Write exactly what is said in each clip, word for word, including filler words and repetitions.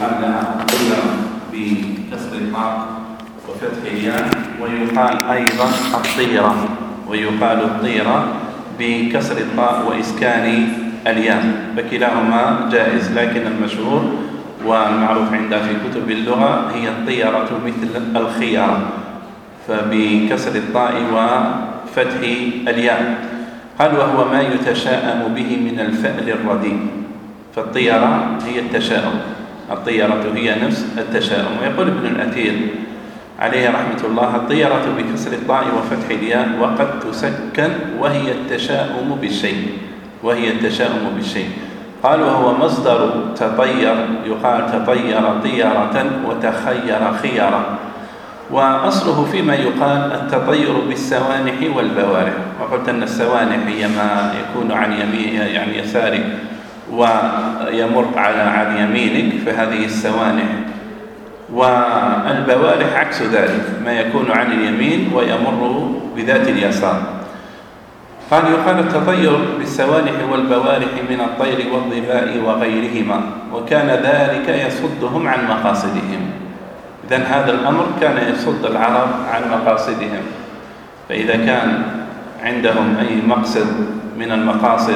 يقال لها الطيرة بكسر الطاء وفتح الياء، ويقال أيضا الطيرة، ويقال الطيرة بكسر الطاء وإسكان الياء، فكلاهما جائز، لكن المشهور والمعروف عندها في كتب اللغة هي الطيرة مثل الخيارة، فبكسر الطاء وفتح الياء. قال وهو ما يتشاءم به من الفأل الرديء، فالطيرة هي التشاؤم، الطيرة هي نفس التشاؤم. ويقول ابن الأثير عليه رحمة الله الطيرة بكسر الطاء وفتح الياء وقد تسكن وهي التشاؤم بالشيء، وهي التشاؤم بالشيء. قال وهو مصدر تطير، يقال تطير طيرة وتخير خيرا، وأصله فيما يقال التطير بالسوانح والبوارح. وقلت أن السوانح هي ما يكون عن يمين يعني يسارك ويمر على عن يمينك، فهذه السوانح، والبوارح عكس ذلك ما يكون عن اليمين ويمر بذات اليسار. قال يقال التطير بالسوانح والبوارح من الطير والظباء وغيرهما، وكان ذلك يصدهم عن مقاصدهم. إذن هذا الأمر كان يصد العرب عن مقاصدهم، فإذا كان عندهم أي مقصد من المقاصد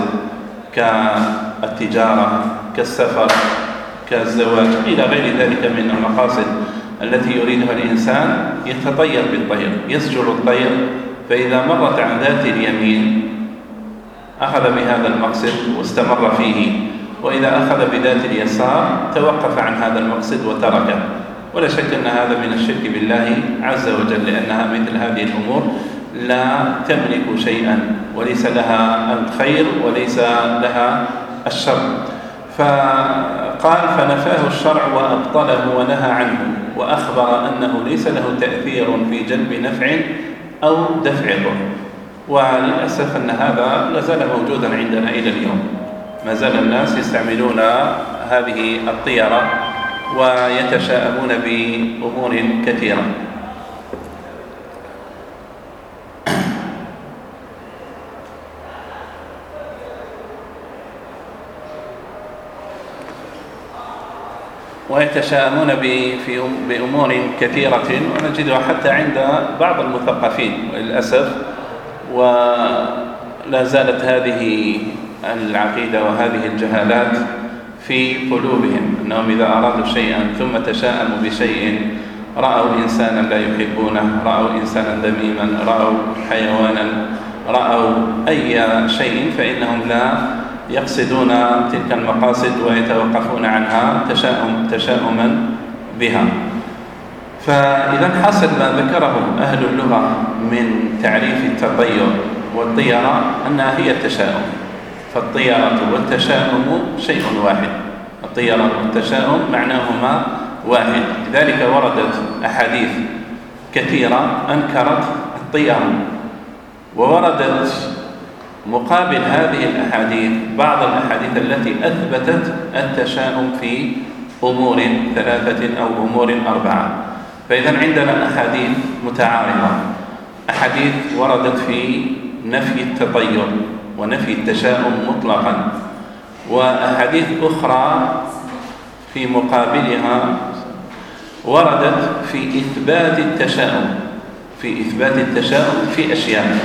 كالتجارة كالسفر كالزواج إلى غير ذلك من المقاصد التي يريدها الإنسان، يتطير بالطير، يسجل الطير، فإذا مرت عن ذات اليمين أخذ بهذا المقصد واستمر فيه، وإذا أخذ بذات اليسار توقف عن هذا المقصد وتركه. ولا شك أن هذا من الشرك بالله عز وجل، لأنها مثل هذه الأمور لا تملك شيئا، وليس لها الخير وليس لها الشر. فقال فنفاه الشرع وأبطله ونهى عنه، وأخبر أنه ليس له تأثير في جلب نفع أو دفع ضر. وللأسف أن هذا لازال موجودا عندنا إلى اليوم، ما زال الناس يستعملون هذه الطيرة ويتشاءمون بأمور كثيرة. ويتشاءمون بأمور كثيرة، ونجدها حتى عند بعض المثقفين للأسف. ولا زالت هذه العقيدة وهذه الجهالات في قلوبهم، أنهم إذا أرادوا شيئا ثم تشاءموا بشيء، رأوا إنسانا لا يحبونه، رأوا إنسانا ذميما، رأوا حيوانا، رأوا أي شيء، فإنهم لا يقصدون تلك المقاصد ويتوقفون عنها تشاؤم تشاؤما بها. فإذا حصل ما ذكره أهل اللغة من تعريف التطير والطيرة أنها هي التشاؤم، فالطيرة والتشاؤم شيء واحد، الطيرة والتشاؤم معناهما واحد. لذلك وردت أحاديث كثيرة أنكرت الطيرة، ووردت مقابل هذه الأحاديث بعض الأحاديث التي أثبتت التشاؤم في أمور ثلاثة أو أمور أربعة. فإذا عندنا أحاديث متعارضة، أحاديث وردت في نفي التطير ونفي التشاؤم مطلقا، وأحاديث أخرى في مقابلها وردت في إثبات التشاؤم، في إثبات التشاؤم في أشياء.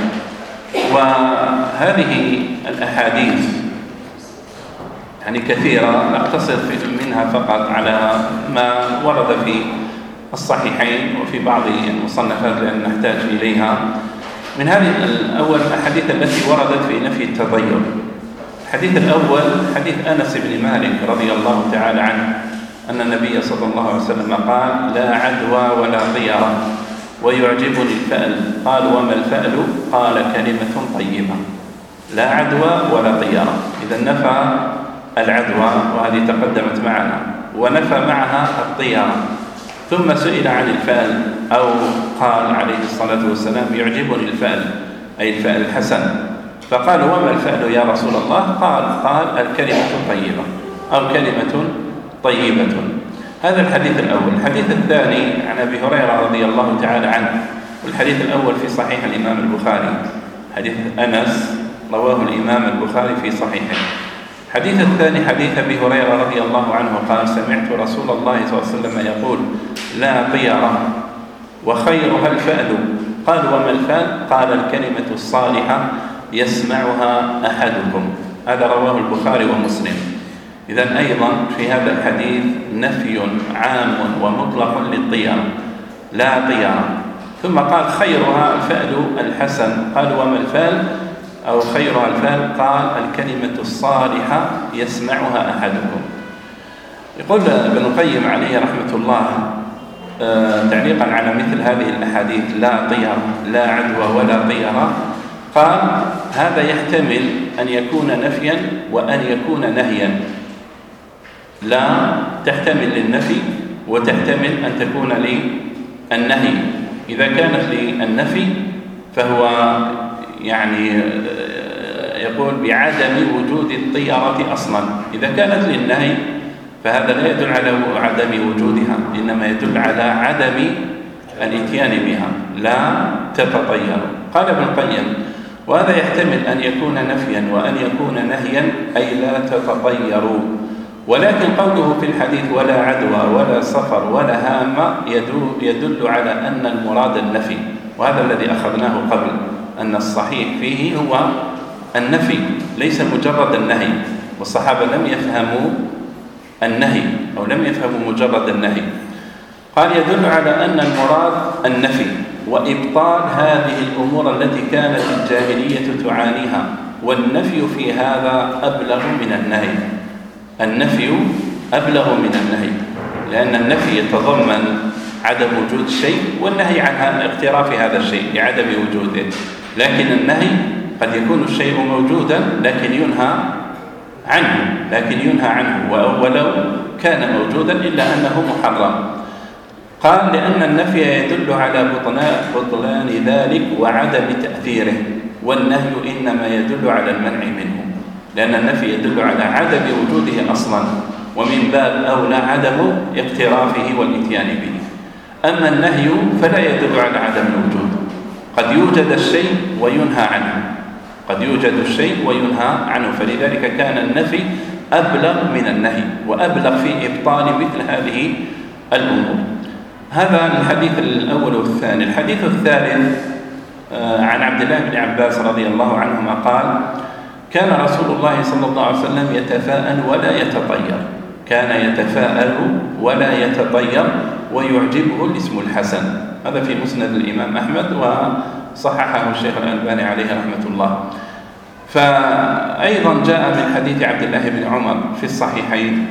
وهذه الأحاديث يعني كثيرة، نقتصر منها فقط على ما ورد في الصحيحين وفي بعض المصنفات لأن نحتاج إليها. من هذه الأول الأحاديث التي وردت في نفي التطير. الحديث الأول حديث أنس بن مالك رضي الله تعالى عنه أن النبي صلى الله عليه وسلم قال لا عدوى ولا طيرة ويعجبني الفأل. قال وما الفأل؟ قال كلمة طيبة. لا عدوى ولا طيرة. إذا نفى العدوى وهذه تقدمت معنا، ونفى معها الطيرة، ثم سئل عن الفأل أو قال عليه الصلاة والسلام يعجبني الفأل أي الفأل الحسن. فقال وما الفأل يا رسول الله؟ قال قال الكلمة طيبة أو كلمة طيبة. هذا الحديث الأول. الحديث الثاني عن أبي هريرة رضي الله تعالى عنه، والحديث الأول في صحيح الإمام البخاري، حديث أنس رواه الإمام البخاري في صحيحه. الحديث الثاني حديث أبي هريرة رضي الله عنه قال: سمعت رسول الله صلى الله عليه وسلم يقول: لا طيرة وخيرها الفأل. قال: وما الفأل؟ قال: الكلمة الصالحة يسمعها أحدكم. هذا رواه البخاري ومسلم. إذن أيضا في هذا الحديث نفي عام ومطلق للطيرة، لا طيرة. ثم قال: خيرها الفأل الحسن. قال: وما الفأل أو خيرها الفأل؟ قال: الكلمة الصالحة يسمعها أحدكم. يقول ابن القيم عليه رحمة الله آه تعليقا على مثل هذه الأحاديث: لا طيرة، لا عدوى ولا طيرة. قال: هذا يحتمل أن يكون نفيا وأن يكون نهيا. لا تحتمل للنفي وتحتمل أن تكون للنهي. إذا كانت للنفي فهو يعني يقول بعدم وجود الطيرة أصلا. إذا كانت للنهي فهذا لا يدل على عدم وجودها، إنما يدل على عدم الإتيان بها. لا تتطير. قال ابن القيم: وهذا يحتمل أن يكون نفيا وأن يكون نهيا، أي لا تتطيروا. ولكن قوله في الحديث: ولا عدوى ولا سفر ولا هامة، يدل على أن المراد النفي، وهذا الذي أخذناه قبل، أن الصحيح فيه هو النفي ليس مجرد النهي. والصحابة لم يفهموا النهي أو لم يفهموا مجرد النهي. قال: يدل على أن المراد النفي وإبطال هذه الأمور التي كانت الجاهلية تعانيها، والنفي في هذا أبلغ من النهي. النفي أبلغ من النهي، لأن النفي يتضمن عدم وجود الشيء، والنهي عن اقتراف هذا الشيء لعدم وجوده. لكن النهي قد يكون الشيء موجودا لكن ينهى عنه لكن ينهى عنه ولو كان موجودا إلا أنه محرم. قال: لأن النفي يدل على بطلان ذلك وعدم تأثيره، والنهي إنما يدل على المنع منه، لأن النفي يدل على عدم وجوده أصلا، ومن باب أولى عدم اقترافه والإتيان به. أما النهي فلا يدل على عدم الوجود، قد يوجد الشيء وينهى عنه قد يوجد الشيء وينهى عنه فلذلك كان النفي أبلغ من النهي وأبلغ في إبطال مثل هذه الأمور. هذا الحديث الأول والثاني. الحديث الثالث عن عبد الله بن عباس رضي الله عنهما قال: كان رسول الله صلى الله عليه وسلم يتفاءل ولا يتطير كان يتفاءل ولا يتطير ويعجبه الاسم الحسن. هذا في مسند الإمام أحمد وصححه الشيخ الألباني عليه رحمة الله. فأيضا جاء من حديث عبد الله بن عمر في الصحيحين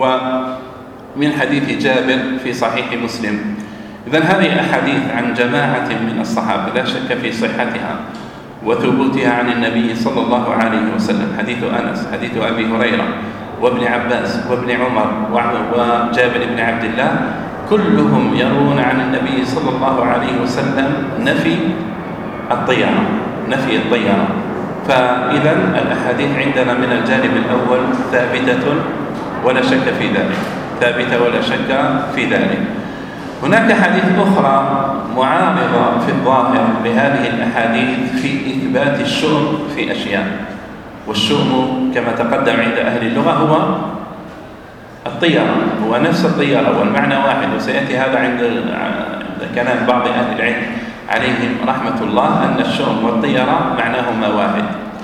ومن حديث جابر في صحيح مسلم. إذن هذه الأحاديث عن جماعة من الصحابة لا شك في صحتها وثبوتها عن النبي صلى الله عليه وسلم. حديث أنس، حديث أبي هريرة وابن عباس وابن عمر وجابر بن عبد الله، كلهم يروون عن النبي صلى الله عليه وسلم نفي الطيرة نفي الطيرة. فإذا الأحاديث عندنا من الجانب الأول ثابتة ولا شك في ذلك ثابتة ولا شك في ذلك. هناك حديث أخرى معارضة في الظاهر لهذه الأحاديث في إثبات الشؤم في أشياء، والشؤم كما تقدم عند أهل اللغة هو الطيرة، هو نفس الطيرة والمعنى واحد، وسيأتي هذا عند كلام بعض أهل العلم عليهم رحمة الله أن الشؤم والطيرة معناهما واحد.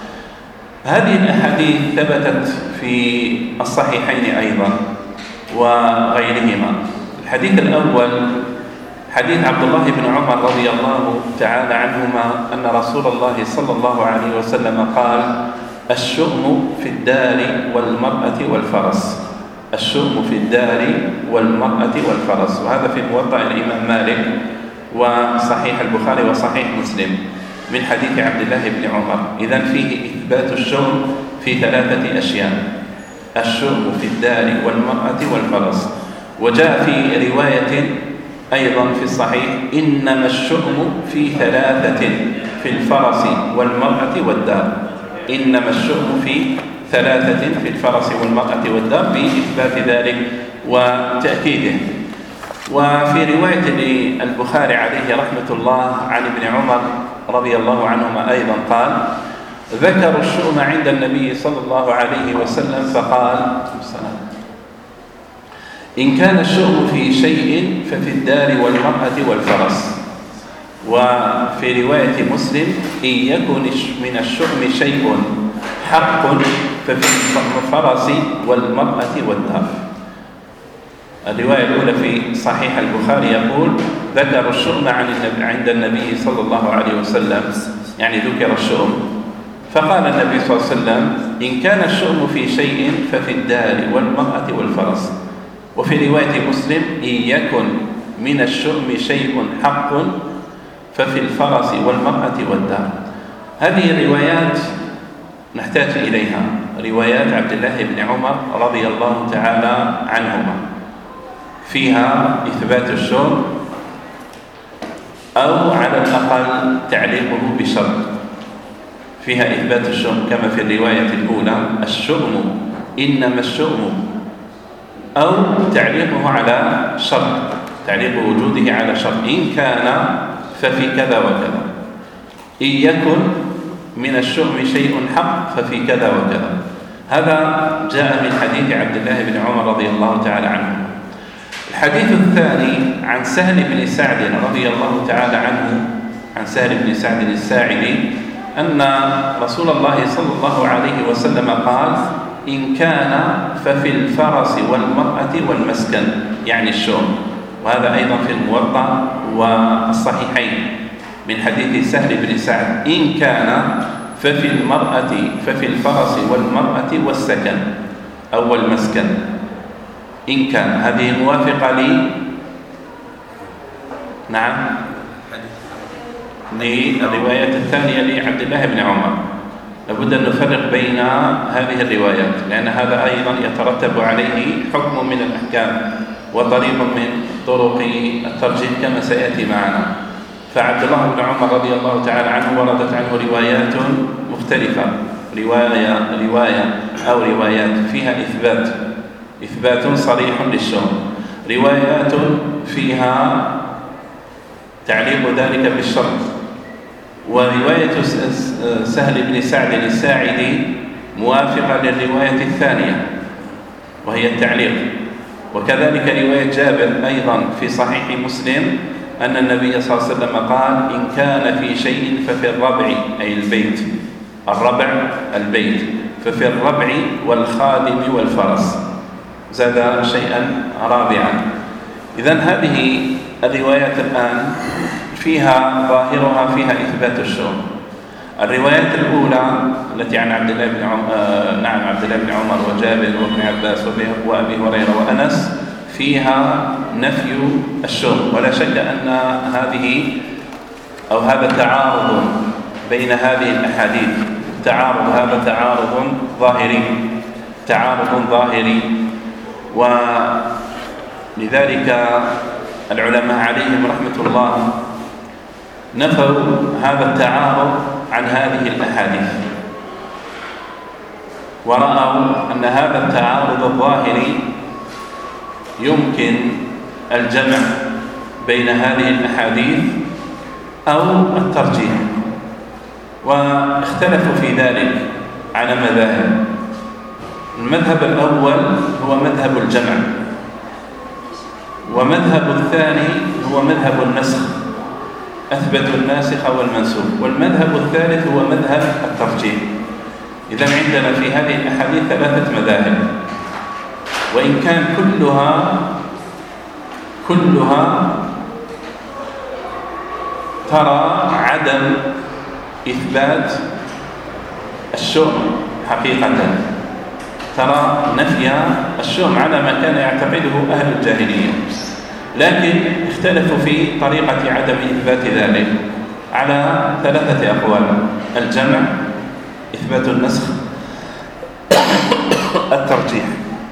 هذه الأحاديث ثبتت في الصحيحين أيضا وغيرهما. الحديث الأول حديث عبد الله بن عمر رضي الله تعالى عنهما أن رسول الله صلى الله عليه وسلم قال: الشؤم في الدار والمرأة والفرس الشؤم في الدار والمرأة والفرس. وهذا في موطأ الإمام مالك وصحيح البخاري وصحيح مسلم من حديث عبد الله بن عمر. إذن فيه إثبات الشؤم في ثلاثة أشياء: الشؤم في الدار والمرأة والفرس. وجاء في رواية أيضا في الصحيح: إنما الشؤم في ثلاثة، في الفرس والمرأة والدار. إنما الشؤم في ثلاثة، في الفرس والمرأة والدار، بإثبات ذلك وتأكيده. وفي رواية للبخاري عليه رحمة الله عن ابن عمر رضي الله عنهما أيضا قال: ذكروا الشؤم عند النبي صلى الله عليه وسلم فقال: إن كان الشؤم في شيء ففي الدار والمرأة والفرس. وفي رواية مسلم: إن يكن من الشؤم شيء حق ففي الفرس والمرأة والدار. الرواية الأولى في صحيح البخاري يقول: ذكر الشؤم عند النبي صلى الله عليه وسلم، يعني ذكر الشؤم، فقال النبي صلى الله عليه وسلم: إن كان الشؤم في شيء ففي الدار والمرأة والفرس. وفي رواية مسلم: إن يكن من الشؤم شيء حق ففي الفرس والمرأة والدار. هذه الروايات نحتاج إليها، روايات عبد الله بن عمر رضي الله تعالى عنهما، فيها إثبات الشؤم أو على الأقل تعليقه بشرط. فيها إثبات الشؤم كما في الرواية الأولى: الشؤم إنما الشؤم، أو تعليقه على شرط، تعليق وجوده على شرط: إن كان ففي كذا وكذا، إن يكن من الشؤم شيء حق ففي كذا وكذا. هذا جاء من حديث عبد الله بن عمر رضي الله تعالى عنه. الحديث الثاني عن سهل بن سعد رضي الله تعالى عنه، عن سهل بن سعد الساعدي، أن رسول الله صلى الله عليه وسلم قال: إن كان ففي الفرس والمرأة والمسكن، يعني الشؤم. وهذا أيضا في الموطأ والصحيحين من حديث سهل بن سعد: إن كان ففي المرأة ففي الفرس والمرأة والسكن أو المسكن. إن كان هذه موافقة لي، نعم، للروايات الثانية لعبد الله بن عمر. لابد أن نفرق بين هذه الروايات، لأن هذا أيضا يترتب عليه حكم من الأحكام وطريق من طرق الترجيح كما سيأتي معنا. فعبد الله بن عمر رضي الله تعالى عنه وردت عنه روايات مختلفة، رواية رواية أو روايات فيها إثبات إثبات صريح للشؤم، روايات فيها تعليق ذلك بالشرط. ورواية سهل بن سعد الساعدي موافقة للرواية الثانية وهي التعليق. وكذلك رواية جابر أيضا في صحيح مسلم أن النبي صلى الله عليه وسلم قال: إن كان في شيء ففي الربع، أي البيت، الربع البيت، ففي الربع والخادم والفرس. زاد شيئا رابعا. إذن هذه الروايات الآن فيها ظاهرها فيها إثبات الشؤم. الروايات الأولى التي عن عبد الله بن عمر، آه نعم عبد الله بن عمر وجابر وابن عباس وأبي هريرة وأنس فيها نفي الشؤم. ولا شك أن هذه أو هذا تعارض بين هذه الأحاديث، تعارض هذا تعارض ظاهري، تعارض ظاهري. ولذلك العلماء عليهم رحمة الله نفوا هذا التعارض عن هذه الأحاديث، ورأوا أن هذا التعارض الظاهري يمكن الجمع بين هذه الأحاديث أو الترجيح، واختلفوا في ذلك على مذاهب. المذهب الأول هو مذهب الجمع، ومذهب الثاني هو مذهب النسخ، أثبتوا الناسخ والمنسوخ. والمذهب الثالث هو مذهب الترجيح. إذن عندنا في هذه الأحاديث ثلاثة مذاهب، وإن كان كلها كلها ترى عدم إثبات الشؤم حقيقة، ترى نفي الشؤم على ما كان يعتقده أهل الجاهلية، لكن اختلفوا في طريقة عدم إثبات ذلك على ثلاثة أقوال: الجمع، إثبات النسخ، الترجيح.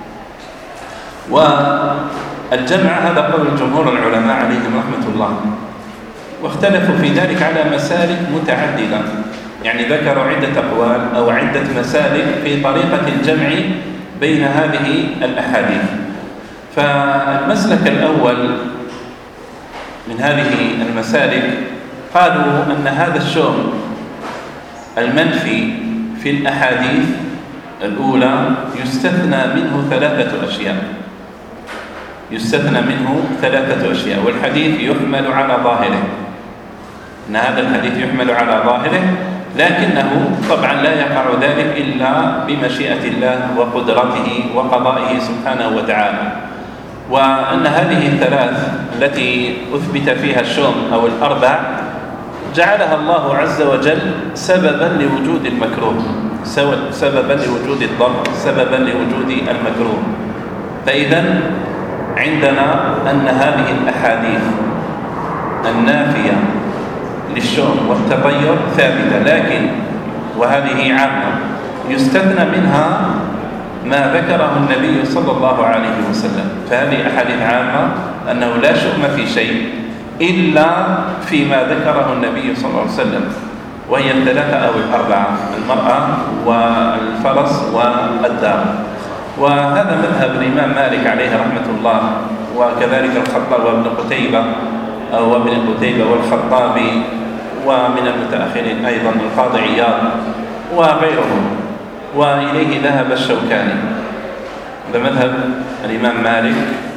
والجمع هذا قول جمهور العلماء عليهم رحمة الله، واختلفوا في ذلك على مسالك متعددة، يعني ذكروا عدة أقوال أو عدة مسالك في طريقة الجمع بين هذه الأحاديث. فالمسلك الأول من هذه المسالك قالوا أن هذا الشؤم المنفي في الأحاديث الأولى يستثنى منه ثلاثة أشياء يستثنى منه ثلاثة أشياء والحديث يحمل على ظاهره، أن هذا الحديث يحمل على ظاهره، لكنه طبعا لا يقع ذلك إلا بمشيئة الله وقدرته وقضائه سبحانه وتعالى. وأن هذه الثلاث التي أثبت فيها الشؤم أو الأربع جعلها الله عز وجل سببا لوجود المكروه، سببا لوجود الضر، سببا لوجود المكروه. فإذا عندنا أن هذه الأحاديث النافية للشؤم والتطير ثابتة، لكن وهذه عامة يستثنى منها ما ذكره النبي صلى الله عليه وسلم. فهذه أحاديث عامة أنه لا شؤم في شيء إلا فيما ذكره النبي صلى الله عليه وسلم، وهي الثلاثة أو الأربعة: المرأة والفرس والدار. وهذا مذهب الإمام مالك عليه رحمة الله، وكذلك الخطاب وابن قتيبة أو ابن قتيبة والخطابي، ومن المتأخرين أيضا القاضي عياض وغيرهم، وإليه ذهب الشوكاني. هذا مذهب الإمام مالك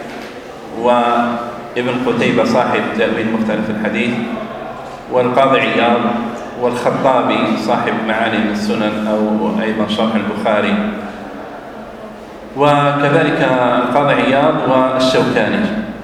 وابن قتيبة صاحب تأويل مختلف الحديث، والقاضي عياض، والخطابي صاحب معالم السنن أو أيضا شرح البخاري، وكذلك القاضي عياض والشوكاني.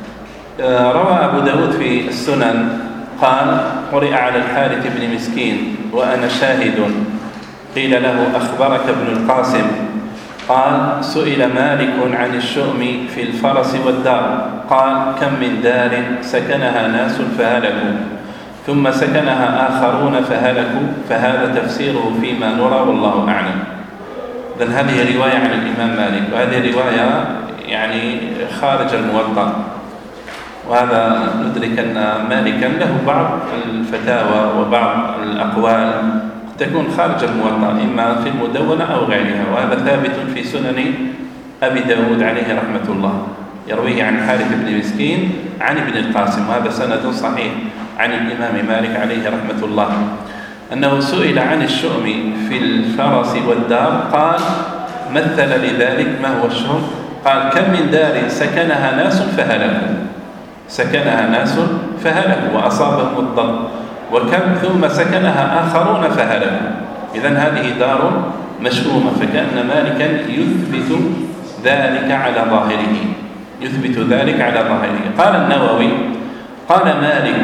روى أبو داود في السنن قال: قرئ على الحارث بن مسكين وأنا شاهد، قيل له: أخبرك ابن القاسم؟ قال: سئل مالك عن الشؤم في الفرس والدار، قال: كم من دار سكنها ناس فهلكوا، ثم سكنها آخرون فهلكوا، فهذا تفسيره فيما نرى والله أعلم. إذن هذه رواية عن الإمام مالك، وهذه رواية يعني خارج الموطأ، وهذا ندرك أن مالكا له بعض الفتاوى وبعض الأقوال تكون خارج الموطأ، إما في المدونة أو غيرها، وهذا ثابت في سنن أبي داود عليه رحمة الله، يرويه عن حارث بن مسكين عن ابن القاسم، وهذا سند صحيح عن الإمام مالك عليه رحمة الله، أنه سئل عن الشؤم في الفرس والدار، قال: مثل لذلك ما هو الشؤم؟ قال: كم من دار سكنها ناس فهلكوا، سكنها ناس فهلكوا وأصابهم الضر، وكم ثم سكنها آخرون فهلكوا. إذن هذه دار مشؤومة، فكأن مالكا يثبت ذلك على ظاهره، يثبت ذلك على ظاهره. قال النووي: قال مالك: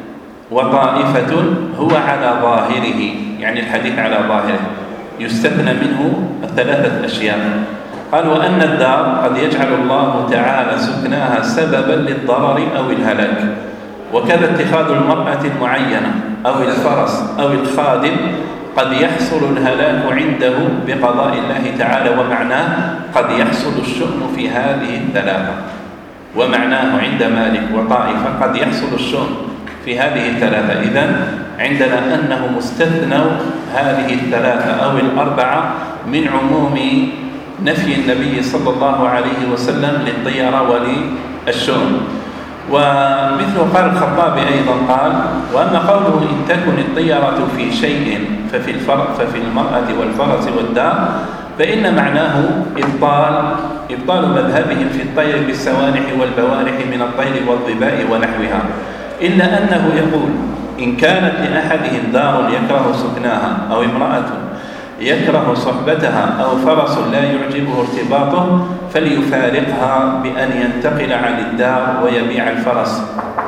وطائفة هو على ظاهره، يعني الحديث على ظاهره، يستثنى منه الثلاثة أشياء. قال: وأن الدار قد يجعل الله تعالى سكناها سببا للضرر أو الهلاك، وكذا اتخاذ المرأة المعينة أو الفرس أو الخادم قد يحصل الهلاك عنده بقضاء الله تعالى، ومعناه قد يحصل الشؤم في هذه الثلاثة. ومعناه عند مالك وطائفة قد يحصل الشؤم في هذه الثلاثة. إذن عندنا أنه مستثنى هذه الثلاثة أو الأربعة من عموم نفي النبي صلى الله عليه وسلم للطيرة وللشؤم. ومثله قال الخطابي أيضا قال: وأما قوله إن تكن الطيرة في شيء ففي, ففي المرأة والفرس والدار، فإن معناه إبطال إبطال مذهبهم في الطير بالسوانح والبوارح من الطير والظباء ونحوها، إلا أنه يقول: إن كانت لأحدهم دار يكره سكناها، أو امرأة يكره صحبتها، أو فرس لا يعجبه ارتباطه، فليفارقها بأن ينتقل عن الدار ويبيع الفرس.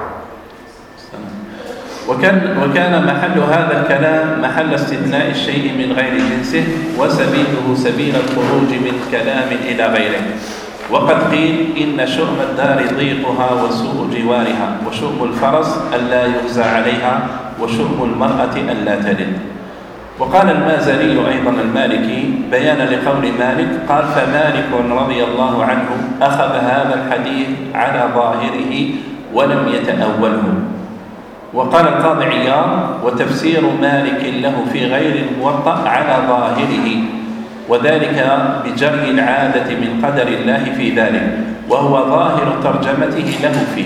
وكان, وكان محل هذا الكلام محل استثناء الشيء من غير جنسه، وسبيله سبيل الخروج من كلام إلى غيره. وقد قيل: إن شؤم الدار ضيقها وسوء جوارها، وشؤم الفرس ألا يغزى عليها، وشؤم المرأة ألا تلد. وقال المازري أيضا المالكي بيانا لقول مالك، قال: فمالك رضي الله عنه أخذ هذا الحديث على ظاهره ولم يتأوله. وقال القاضي عياض: وتفسير مالك له في غير الموطأ على ظاهره، وذلك بجري العادة من قدر الله في ذلك، وهو ظاهر ترجمته له فيه.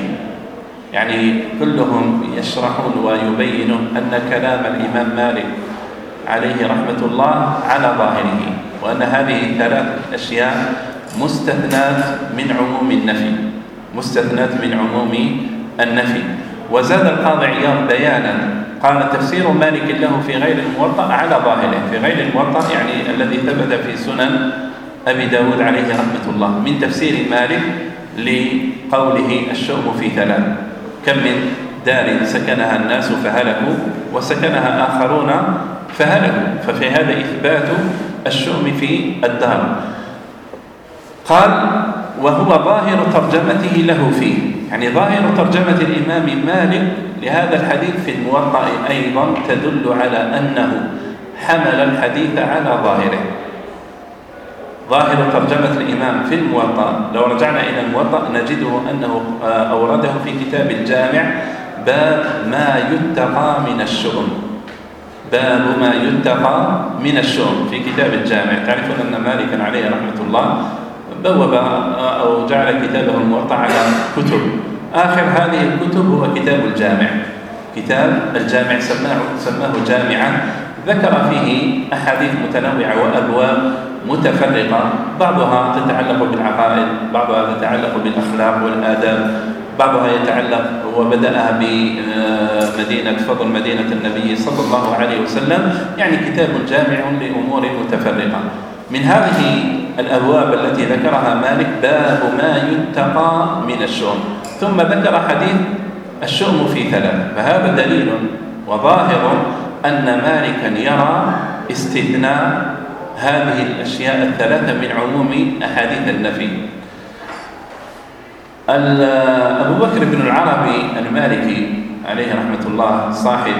يعني كلهم يشرحون ويبينون أن كلام الإمام مالك عليه رحمة الله على ظاهره، وأن هذه ثلاث أشياء مستثنات من عموم النفي مستثنات من عموم النفي. وزاد القاضي عياض بيانا قال: تفسير مالك له في غير الموطأ على ظاهره. في غير الموطأ يعني الذي ثبت في سنن أبي داود عليه رحمة الله، من تفسير مالك لقوله الشؤم في ثلاث: كم من دار سكنها الناس فهلكوا وسكنها آخرون فهلكوا، ففي هذا إثبات الشؤم في الدار. قال: وهو ظاهر ترجمته له فيه، يعني ظاهر ترجمة الإمام مالك لهذا الحديث في الموطأ أيضا تدل على أنه حمل الحديث على ظاهره. ظاهر ترجمة الإمام في الموطأ لو رجعنا إلى الموطأ نجده أنه أورده في كتاب الجامع باب ما يتقى من الشؤم باب ما يتقى من الشؤم في كتاب الجامع. تعرفون أن مالكا عليه رحمة الله بوب أو جعل كتابه الموطأ على كتب، آخر هذه الكتب هو كتاب الجامع. كتاب الجامع سماه, سماه جامعا، ذكر فيه أحاديث متنوعة وأبواب متفرقة، بعضها تتعلق بالعقائد، بعضها تتعلق بالأخلاق والآداب، بعضها يتعلق وبدأها بمدينة فضل مدينة النبي صلى الله عليه وسلم، يعني كتاب جامع لأمور متفرقة. من هذه الأبواب التي ذكرها مالك باب ما يتقى من الشؤم، ثم ذكر حديث الشؤم في ثلاث، فهذا دليل وظاهر أن مالكا يرى استثناء هذه الأشياء الثلاثة من عموم أحاديث النفي. أبو بكر بن العربي المالكي عليه رحمة الله صاحب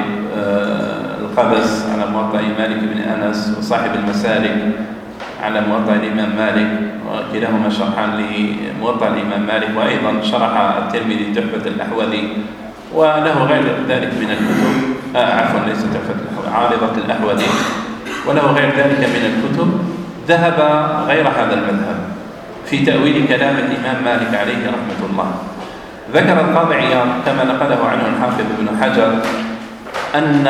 القبس على موطأ مالك بن أنس، وصاحب المسالك على موطأ الإمام مالك، وكلاهما شرحان لموطأ الإمام مالك، وأيضا شرح الترمذي تحفة الأحوذي، وله غير ذلك من الكتب آه عفوا ليس تحفة الأحوذي، عارضة الأحوذي، وله غير ذلك من الكتب. ذهب غير هذا المذهب في تأويل كلام الإمام مالك عليه رحمة الله. ذكر القاضي عياض كما نقله عنه الحافظ ابن حجر أن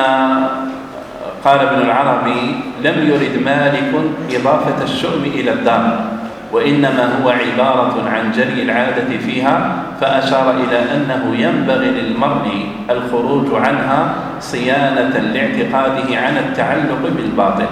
قال ابن العربي: لم يرد مالك إضافة الشؤم إلى الدار، وإنما هو عبارة عن جري العادة فيها، فأشار إلى أنه ينبغي للمرء الخروج عنها صيانة لاعتقاده عن التعلق بالباطل.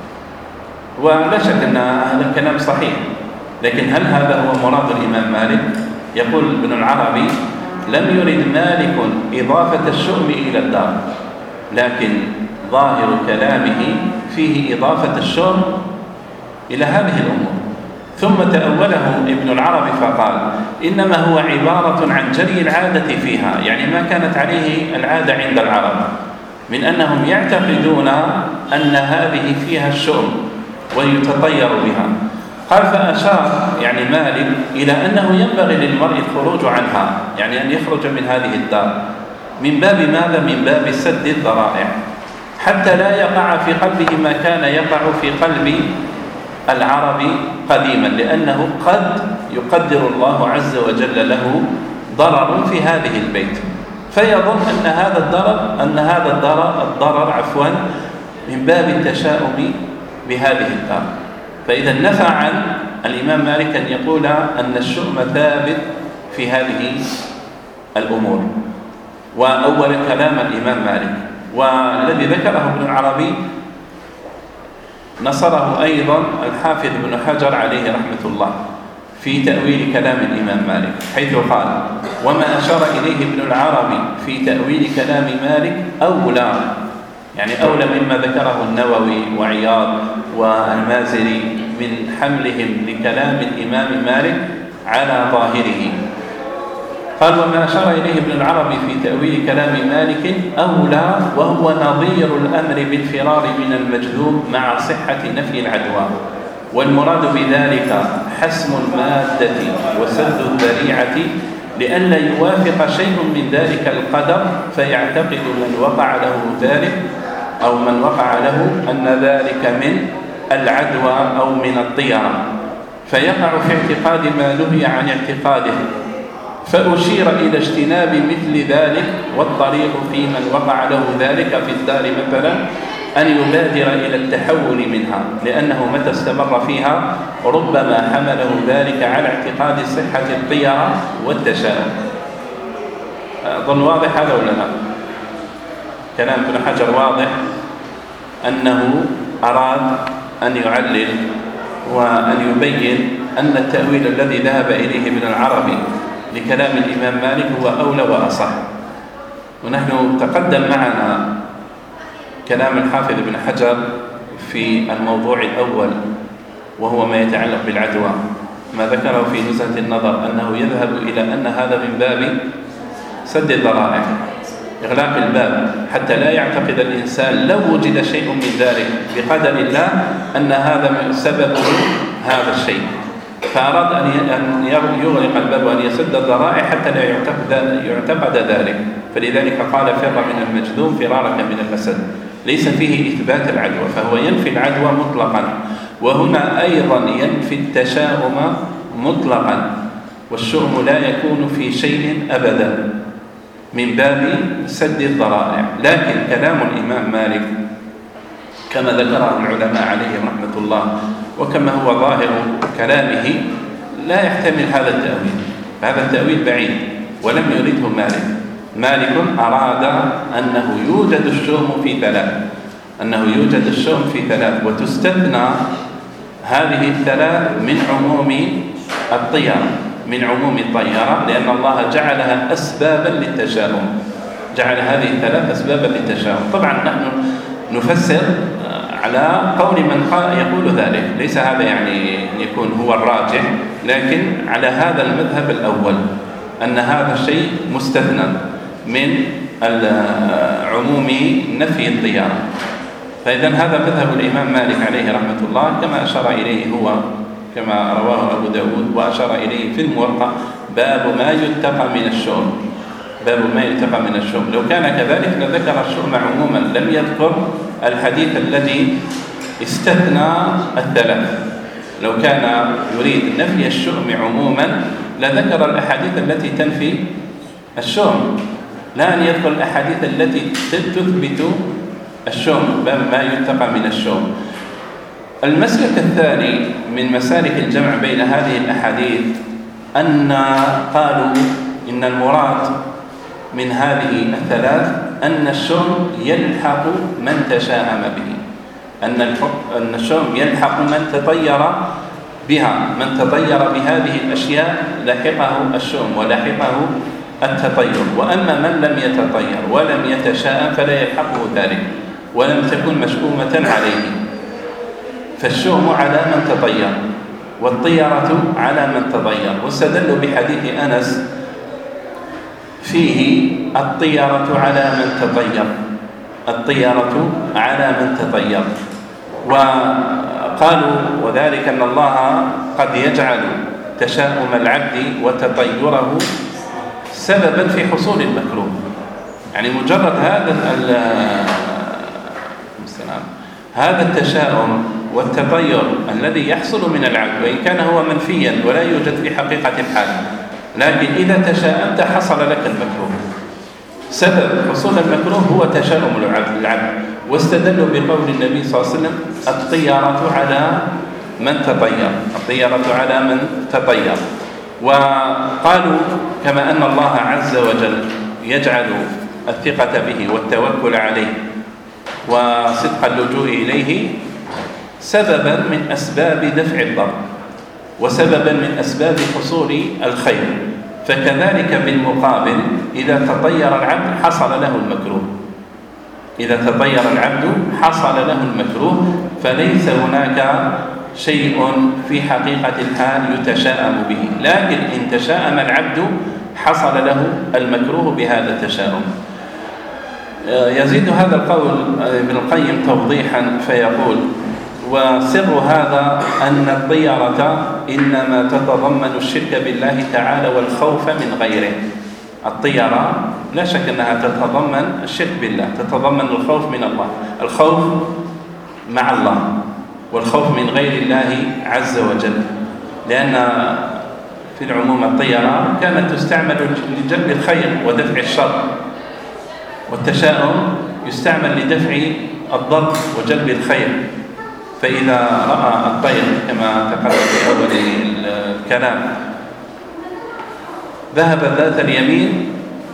ولا شك أن هذا الكلام صحيح، لكن هل هذا هو مراد الإمام مالك؟ يقول ابن العربي: لم يرد مالك إضافة الشؤم إلى الدار، لكن ظاهر كلامه فيه إضافة الشؤم إلى هذه الأمور. ثم تأوله ابن العربي فقال: إنما هو عبارة عن جري العادة فيها، يعني ما كانت عليه العادة عند العرب من أنهم يعتقدون أن هذه فيها الشؤم ويتطير بها. قال: فأشار يعني مالك إلى أنه ينبغي للمرء الخروج عنها، يعني أن يخرج من هذه الدار، من باب ماذا؟ من باب سد الذرائع، حتى لا يقع في قلبه ما كان يقع في قلب العرب قديما، لأنه قد يقدر الله عز وجل له ضرر في هذه البيت، فيظن أن هذا الضرر أن هذا الضرر الضرر عفوا من باب التشاؤم بهذه الدار. فإذا نفى عن الإمام مالك أن يقول أن الشؤم ثابت في هذه الأمور، وأول كلام الإمام مالك. والذي ذكره ابن العربي نصره أيضا الحافظ ابن حجر عليه رحمة الله في تأويل كلام الإمام مالك، حيث قال: وما أشار إليه ابن العربي في تأويل كلام مالك أولى، يعني أولى مما ذكره النووي وعياض والمازري من حملهم لكلام الإمام مالك على ظاهره. قال: وما أشار إليه ابن العربي في تأويل كلام مالك أولى، وهو نظير الأمر بالفرار من المجذوب مع صحة نفي العدوى، والمراد بذلك حسم المادة وسد الذريعة لئلا يوافق شيء من ذلك القدر فيعتقد من وقع له ذلك أو من وقع له أن ذلك من العدوى أو من الطيرة، فيقع في اعتقاد ما نهي عن اعتقاده، فأشير إلى اجتناب مثل ذلك. والطريق في من وقع له ذلك في الدار مثلا أن يبادر إلى التحول منها، لأنه متى استمر فيها ربما حمله ذلك على اعتقاد صحة الطيرة والتشاؤم. أظن واضح هذا ولا لا؟ كلام ابن حجر واضح أنه أراد أن يعلل وأن يبين أن التأويل الذي ذهب إليه ابن العربي لكلام الإمام مالك هو أولى وأصح. ونحن تقدم معنا كلام الحافظ ابن حجر في الموضوع الأول وهو ما يتعلق بالعدوى، ما ذكره في نزهة النظر أنه يذهب إلى أن هذا من باب سد الذرائع، إغلاق الباب حتى لا يعتقد الإنسان لو وجد شيء من ذلك بقدر الله أن هذا سبب هذا الشيء، فأراد أن يغلق الباب وأن يسد الذرائع حتى لا يعتقد, يعتقد ذلك. فلذلك قال فر من المجذوم فرارك من الأسد، ليس فيه إثبات العدوى، فهو ينفي العدوى مطلقا، وهنا أيضا ينفي التشاؤم مطلقا، والشؤم لا يكون في شيء أبدا من باب سد الذرائع. لكن كلام الإمام مالك كما ذكره العلماء عليهم رحمة الله وكما هو ظاهر كلامه لا يحتمل هذا التأويل، هذا التأويل بعيد ولم يريده مالك. مالك أراد أنه يوجد الشؤم في ثلاث، أنه يوجد الشؤم في ثلاث وتستثنى هذه الثلاث من عموم الطيرة، من عموم الطيارة، لأن الله جعلها أسبابا للتشاؤم، جعل هذه الثلاث أسبابا للتشاؤم. طبعا نحن نفسر على قول من يقول ذلك، ليس هذا يعني أن يكون هو الراجح، لكن على هذا المذهب الأول أن هذا الشيء مستثنى من عموم نفي الطيارة. فإذا هذا مذهب الإمام مالك عليه رحمة الله كما أشار إليه هو كما رواه أبو داود وأشار إليه في الموقع باب ما يتقى من الشؤم، باب ما يتقى من الشؤم. لو كان كذلك لذكر الشؤم عموما، لم يذكر الحديث الذي استثنى الثلاث. لو كان يريد نفي الشؤم عموما لذكر الأحاديث التي تنفي الشؤم، لا أن يذكر الأحاديث التي تثبت الشؤم، باب ما يتقى من الشؤم. المسلك الثاني من مسالك الجمع بين هذه الأحاديث أن قالوا إن المراد من هذه الثلاث أن الشؤم يلحق من تشاءم به، أن أن الشؤم يلحق من تطير بها، من تطير بهذه الأشياء لحقه الشؤم ولحقه التطير، وأما من لم يتطير ولم يتشاءم فلا يلحقه ذلك ولم تكن مشؤومة عليه. فالشؤم على من تطير والطيرة على من تطير، واستدلوا بحديث أنس فيه الطيرة على من تطير، الطيرة على من تطير. وقالوا وذلك أن الله قد يجعل تشاؤم العبد وتطيره سببا في حصول المكروه، يعني مجرد هذا هذا التشاؤم والتطير الذي يحصل من العبد، وإن كان هو منفيا ولا يوجد في حقيقة الحال، لكن إذا تشاءمت حصل لك المكروه. سبب حصول المكروه هو تشاؤم العبد، واستدلوا بقول النبي صلى الله عليه وسلم الطيرة على من تطير، الطيرة على من تطير. وقالوا كما أن الله عز وجل يجعل الثقة به والتوكل عليه وصدق اللجوء إليه سببا من أسباب دفع الضر وسببا من أسباب حصول الخير، فكذلك بالمقابل إذا تطير العبد حصل له المكروه، إذا تطير العبد حصل له المكروه، فليس هناك شيء في حقيقة الحال يتشاءم به، لكن إن تشاءم العبد حصل له المكروه بهذا التشاؤم. يزيد هذا القول ابن القيم توضيحا فيقول: وسر هذا أن الطيرة إنما تتضمن الشرك بالله تعالى والخوف من غيره. الطيرة لا شك أنها تتضمن الشرك بالله، تتضمن الخوف من الله، الخوف مع الله والخوف من غير الله عز وجل، لأن في العموم الطيرة كانت تستعمل لجلب الخير ودفع الشر، والتشاؤم يستعمل لدفع الضر وجلب الخير. فإذا رأى الطير كما تقدم في أول الكلام ذهب ذات اليمين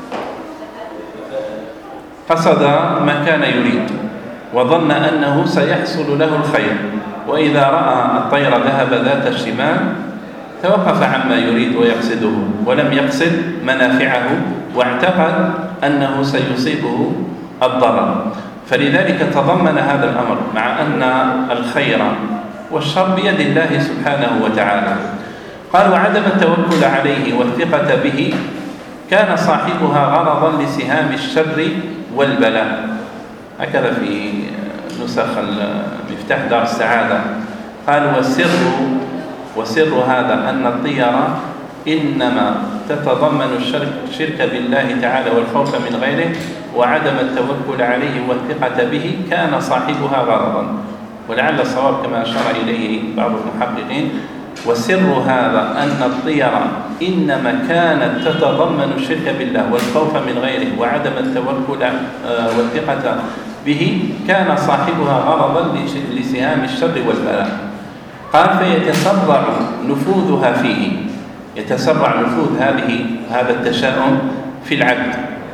قصد ما كان يريد وظن أنه سيحصل له الخير، وإذا رأى الطير ذهب ذات الشمال توقف عما يريد ويقصده ولم يقصد منافعه واعتقد أنه سيصيبه الضرر. فلذلك تضمن هذا الأمر مع أن الخير والشر بيد الله سبحانه وتعالى. قال وعدم التوكل عليه والثقة به كان صاحبها غرضا لسهام الشر والبلاء. هكذا في نسخ مفتاح دار السعادة قال والسر وسر هذا أن الطيرة إنما تتضمن الشرك بالله تعالى والخوف من غيره وعدم التوكل عليه والثقة به كان صاحبها غرضا. ولعل الصواب كما أشار إليه بعض المحققين وسر هذا أن الطيرة إنما كانت تتضمن الشرك بالله والخوف من غيره وعدم التوكل والثقة به كان صاحبها غرضا لسهام الشر والبلاء. قال فيتسرع نفوذها فيه، يتسرع نفوذ هذه هذا التشاؤم في العبد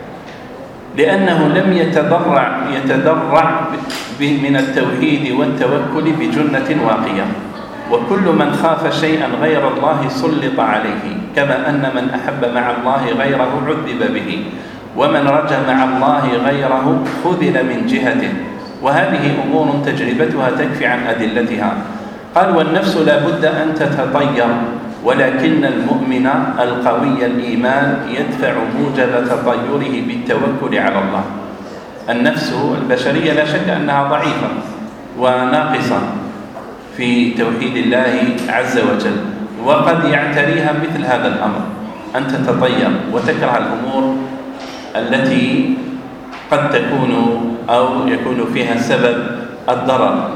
لأنه لم يتضرع يتضرع من التوحيد والتوكل بجنة واقية. وكل من خاف شيئا غير الله سلط عليه كما أن من أحب مع الله غيره عذب به ومن رجا مع الله غيره خذل من جهته، وهذه أمور تجربتها تكفي عن أدلتها. قال والنفس لا بد أن تتطير ولكن المؤمن القوي الإيمان يدفع موجب تطيره بالتوكل على الله. النفس البشرية لا شك أنها ضعيفة وناقصة في توحيد الله عز وجل، وقد يعتريها مثل هذا الأمر أن تتطير وتكره الأمور التي قد تكون أو يكون فيها سبب الضرر.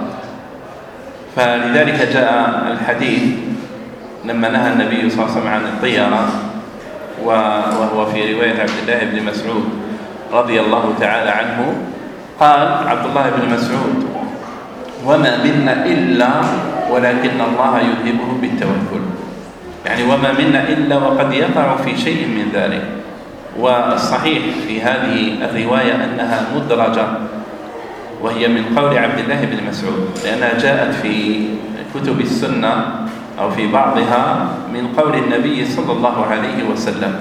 فلذلك جاء الحديث لما نهى النبي صلى الله عليه وسلم عن الطيرة وهو في رواية عبد الله بن مسعود رضي الله تعالى عنه قال عبد الله بن مسعود وما منا إلا ولكن الله يذهبه بالتوكل، يعني وما منا إلا وقد يقع في شيء من ذلك. والصحيح في هذه الرواية أنها مدرجة وهي من قول عبد الله بن مسعود لأنها جاءت في كتب السنة أو في بعضها من قول النبي صلى الله عليه وسلم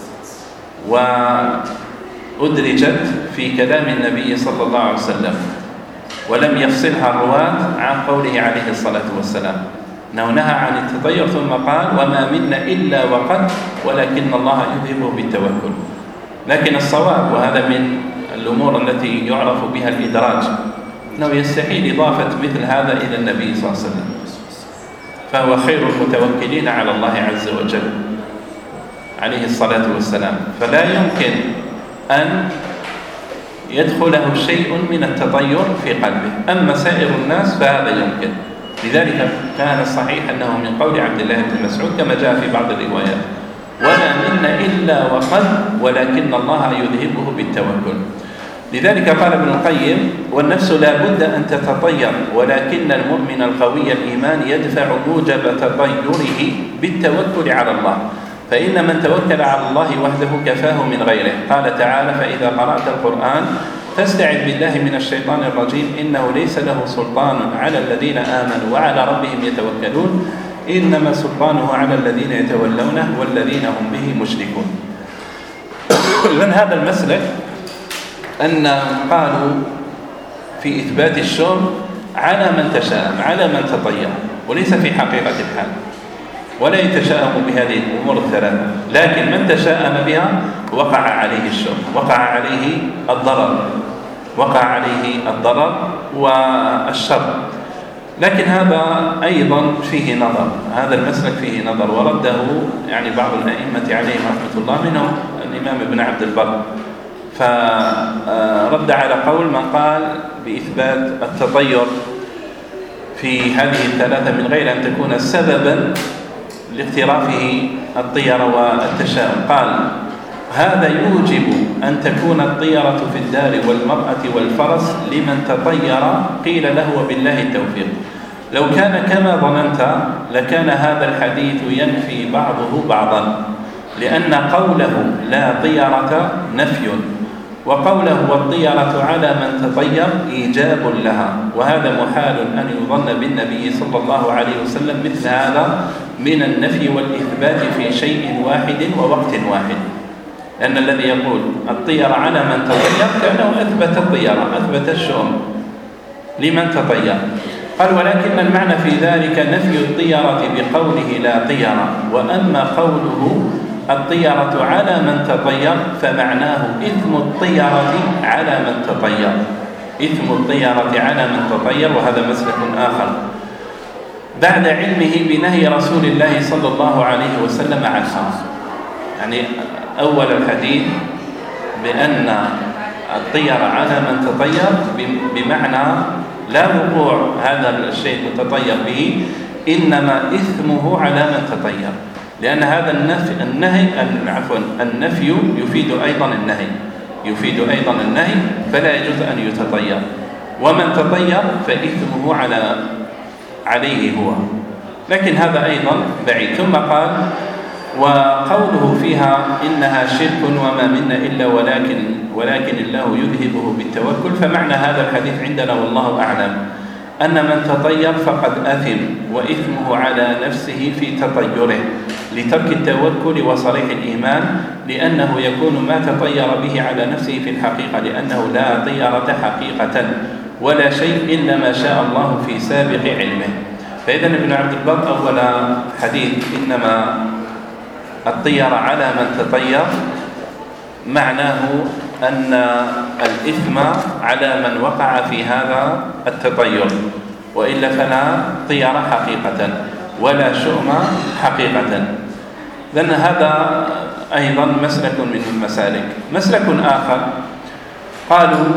وأدرجت في كلام النبي صلى الله عليه وسلم ولم يفصلها الرواة عن قوله عليه الصلاة والسلام أنه نهى عن التطير ثم قال وما منا إلا وقد ولكن الله يذهبه بالتوكل. لكن الصواب وهذا من الأمور التي يعرف بها الإدراج أنه يستحيل إضافة مثل هذا إلى النبي صلى الله عليه وسلم، فهو خير المتوكلين على الله عز وجل عليه الصلاة والسلام، فلا يمكن أن يدخله شيء من التطير في قلبه. أما سائر الناس فهذا يمكن. لذلك كان الصحيح أنه من قول عبد الله بن مسعود كما جاء في بعض الروايات وما منا إلا وقد ولكن الله يذهبه بالتوكل. لذلك قال ابن القيم والنفس لا بد أن تتطير ولكن المؤمن القوي الإيمان يدفع موجب تطيره بالتوكل على الله، فإن من توكل على الله وحده كفاه من غيره. قال تعالى فإذا قرأت القرآن فاستعذ بالله من الشيطان الرجيم إنه ليس له سلطان على الذين آمنوا وعلى ربهم يتوكلون إنما سلطانه على الذين يتولونه والذين هم به مشركون. من هذا المسلك أن قالوا في إثبات الشرب على من تشاءم على من تطير وليس في حقيقة الحال، ولا يتشاءم بهذه الأمور الثلاثة، لكن من تشاءم بها وقع عليه الشر وقع عليه الضرر وقع عليه الضرر والشر. لكن هذا أيضا فيه نظر، هذا المسلك فيه نظر ورده يعني بعض الأئمة عليهم رحمة الله منهم الإمام ابن عبد البر، فرد على قول من قال بإثبات التطير في هذه الثلاثة من غير أن تكون سببا لاقترافه الطيرة والتشاؤم. قال هذا يوجب أن تكون الطيرة في الدار والمرأة والفرس لمن تطير، قيل له وبالله التوفيق. لو كان كما ظننت لكان هذا الحديث ينفي بعضه بعضا، لأن قوله لا طيرة نفي، وقوله والطيرة على من تطير إيجاب لها، وهذا محال أن يظن بالنبي صلى الله عليه وسلم مثل هذا من النفي والإثبات في شيء واحد ووقت واحد، لأن الذي يقول الطيرة على من تطير كأنه أثبت الطيرة، أثبت الشؤم لمن تطير. قال ولكن المعنى في ذلك نفي الطيرة بقوله لا طيرة، وأما قوله الطيرة على من تطير فمعناه إثم الطيرة على من تطير، إثم الطيرة على من تطير، وهذا مسلك آخر بعد علمه بنهي رسول الله صلى الله عليه وسلم عنها. يعني أول الحديث بأن الطيرة على من تطير بمعنى لا وقوع هذا الشيء المتطير به، إنما إثمه على من تطير، لأن هذا النفي النهي عفوا النفي يفيد أيضا النهي، يفيد أيضا النهي، فلا يجوز أن يتطير، ومن تطير فإثمه على عليه هو، لكن هذا أيضا بعيد. ثم قال وقوله فيها إنها شرك وما منا إلا ولكن ولكن الله يذهبه بالتوكل، فمعنى هذا الحديث عندنا والله أعلم أن من تطير فقد أثم، وإثمه على نفسه في تطيره لترك التوكل وصريح الإيمان، لأنه يكون ما تطير به على نفسه في الحقيقة، لأنه لا طيرة حقيقة ولا شيء إلا ما شاء الله في سابق علمه. فإذا ابن عبد البر أول حديث إنما الطيرة على من تطير معناه أن الإثم على من وقع في هذا التطير، وإلا فلا طيرة حقيقة ولا شؤم حقيقة. لأن هذا أيضا مسلك من المسالك. مسلك آخر قالوا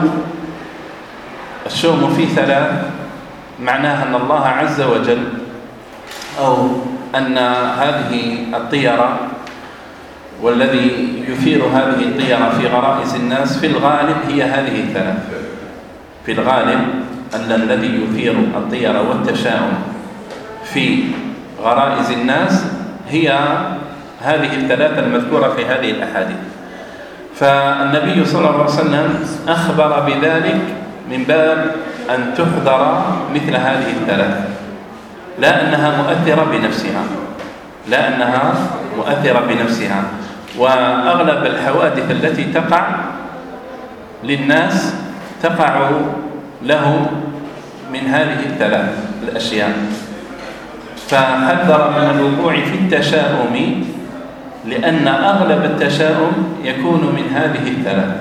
الشؤم في ثلاث، معناها أن الله عز وجل أو أن هذه الطيرة والذي يثير هذه الطيرة في غرائز الناس في الغالب هي هذه الثلاث. في الغالب أن الذي يثير الطيرة والتشاؤم في غرائز الناس هي هذه الثلاثة المذكورة في هذه الأحاديث. فالنبي صلى الله عليه وسلم أخبر بذلك من باب أن تحذر مثل هذه الثلاث، لا أنها مؤثرة بنفسها، لا أنها مؤثرة بنفسها. وأغلب الحوادث التي تقع للناس تقع لهم من هذه الثلاث الأشياء، فحذر من الوقوع في التشاؤم، لأن أغلب التشاؤم يكون من هذه الثلاث،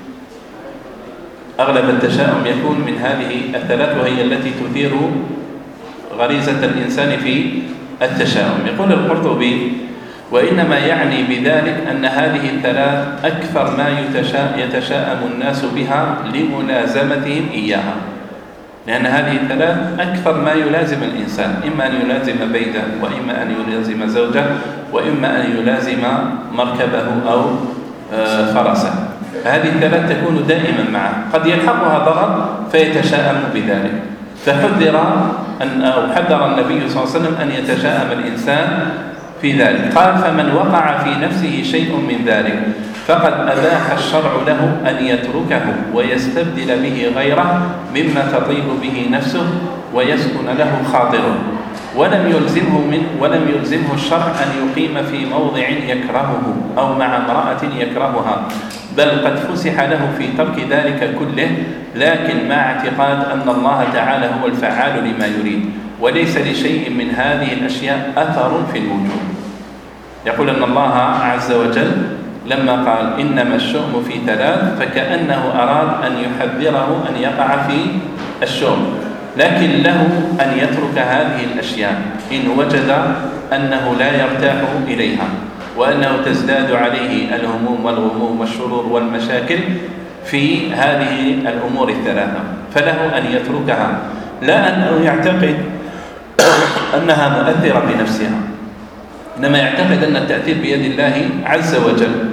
أغلب التشاؤم يكون من هذه الثلاث، وهي التي تثير غريزة الإنسان في التشاؤم. يقول القرطبي وإنما يعني بذلك أن هذه الثلاث أكثر ما يتشاءم الناس بها لملازمتهم إياها، لأن هذه الثلاث أكثر ما يلازم الإنسان، إما أن يلازم بيته، وإما أن يلازم زوجه، وإما أن يلازم مركبه أو فرسه. فهذه الثلاث تكون دائما معه، قد يلحقها ضرر فيتشاءم بذلك، فحذر أن أو حذر النبي صلى الله عليه وسلم أن يتشاءم الإنسان في ذلك. قال فمن وقع في نفسه شيء من ذلك فقد أباح الشرع له أن يتركه ويستبدل به غيره مما تطيب به نفسه ويسكن له خاطره، ولم يلزمه من ولم يلزمه الشرع أن يقيم في موضع يكرهه أو مع امرأة يكرهها، بل قد فسح له في ترك ذلك كله، لكن مع اعتقاد أن الله تعالى هو الفعال لما يريد، وليس لشيء من هذه الأشياء أثر في الوجود. يقول أن الله عز وجل لما قال إنما الشؤم في ثلاث فكأنه أراد أن يحذره أن يقع في الشؤم، لكن له أن يترك هذه الأشياء إن وجد أنه لا يرتاح إليها، وأنه تزداد عليه الهموم والغموم والشرور والمشاكل في هذه الأمور الثلاثة، فله أن يتركها، لا أنه يعتقد أنها مؤثرة بنفسها، إنما يعتقد أن التأثير بيد الله عز وجل،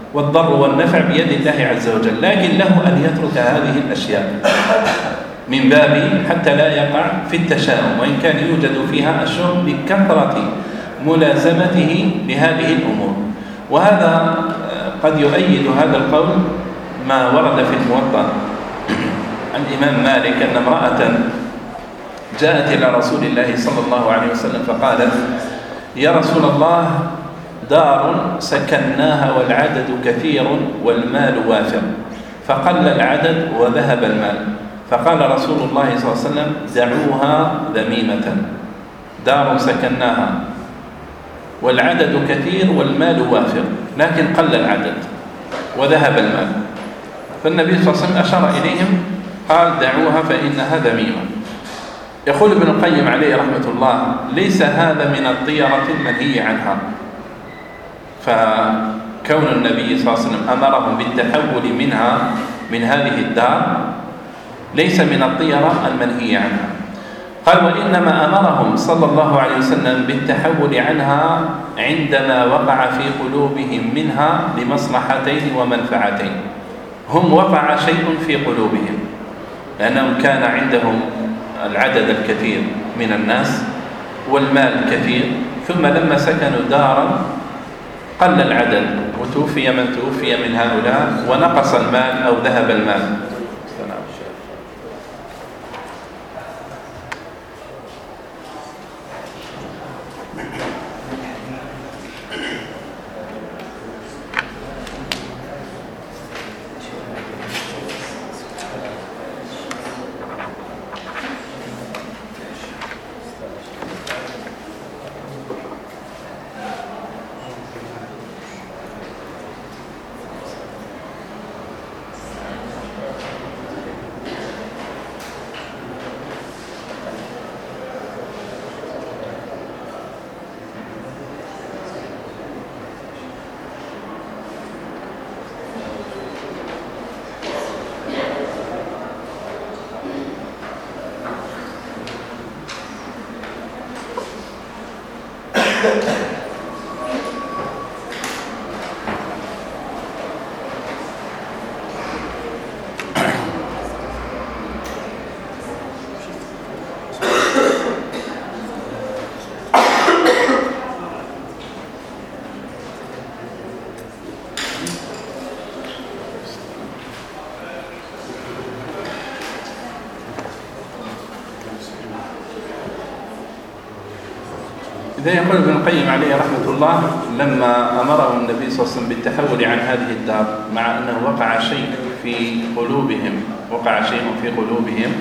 والضر والنفع بيد الله عز وجل، لكن له أن يترك هذه الأشياء من باب حتى لا يقع في التشاؤم، وإن كان يوجد فيها الشؤم لكثرة ملازمته لهذه الأمور. وهذا قد يؤيد هذا القول ما ورد في الموطأ عن الإمام مالك أن امرأة جاءت إلى رسول الله صلى الله عليه وسلم فقالت: يا رسول الله، دار سكناها والعدد كثير والمال وافر، فقل العدد وذهب المال. فقال رسول الله صلى الله عليه وسلم: دعوها ذميمة، دار سكناها والعدد كثير والمال وافر، لكن قل العدد وذهب المال. فالنبي صلى الله عليه وسلم أشار إليهم قال: دعوها فإنها ذميمة. يقول ابن القيم عليه رحمة الله: ليس هذا من الطيرة المنهي عنها، فكون النبي صلى الله عليه وسلم أمرهم بالتحول منها من هذه الدار ليس من الطيرة المنهي عنها. قال: وإنما أمرهم صلى الله عليه وسلم بالتحول عنها عندما وقع في قلوبهم منها لمصلحتين ومنفعتين. هم وقع شيء في قلوبهم لأنهم كان عندهم العدد الكثير من الناس والمال كثير، ثم لما سكنوا دارا قل العدد وتوفي من توفي من هؤلاء ونقص المال أو ذهب المال. إذا يقول ابن القيم عليه رحمة الله: لما أمرهم النبي صلى الله عليه وسلم بالتحول عن هذه الدار مع أنه وقع شيء في قلوبهم وقع شيء في قلوبهم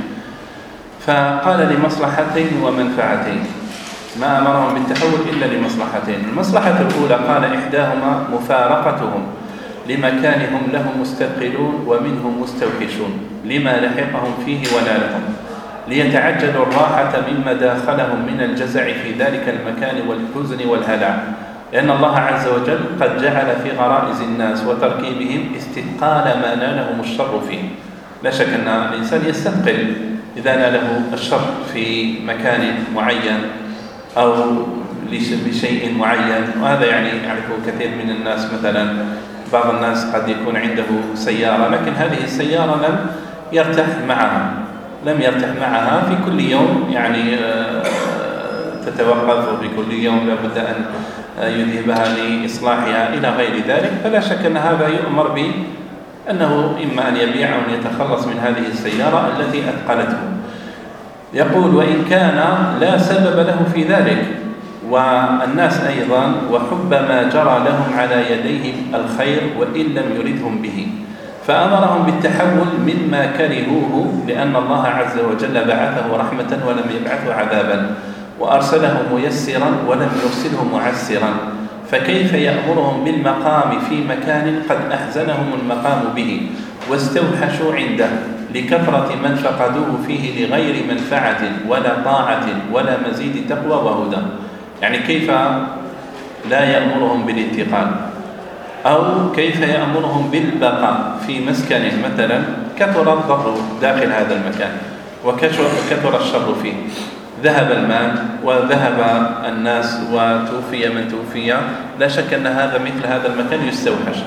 فقال لمصلحتين ومنفعتين، ما أمرهم بالتحول إلا لمصلحتين. المصلحة الأولى قال إحداهما مفارقتهم لمكان هم له مستثقلون ومنهم مستوحشون لما لحقهم فيه ولا لهم، ليتعجلوا الراحة مما داخلهم من الجزع في ذلك المكان والحزن والهلع، لأن الله عز وجل قد جعل في غرائز الناس وتركيبهم استثقال ما نالهم الشر فيه. لا شك أن الإنسان يستثقل إذا ناله الشر في مكان معين أو لشيء معين، وهذا يعني يعرفه كثير من الناس. مثلا بعض الناس قد يكون عنده سيارة لكن هذه السيارة لم يرتاح معها لم يرتاح معها في كل يوم يعني تتوقف، وفي كل يوم لابد أن يذهبها لإصلاحها إلى غير ذلك، فلا شك أن هذا يؤمر به أنه إما أن يبيع أو أن يتخلص من هذه السيارة التي أثقلته. يقول: وإن كان لا سبب له في ذلك، والناس أيضا وحب ما جرى لهم على يديهم الخير وإن لم يردهم به، فأمرهم بالتحول مما كرهوه، لأن الله عز وجل بعثه رحمة ولم يبعثه عذابا، وأرسله ميسرا ولم يرسله معسرا، فكيف يأمرهم بالمقام في مكان قد أحزنهم المقام به واستوحشوا عنده لكثرة من فقدوه فيه لغير منفعة ولا طاعة ولا مزيد تقوى وهدى؟ يعني كيف لا يأمرهم بالانتقال؟ أو كيف يأمرهم بالبقاء في مسكن مثلا كثر الضر داخل هذا المكان وكثر الشر فيه، ذهب المال وذهب الناس وتوفي من توفي، لا شك أن هذا مثل هذا المكان يستوحش.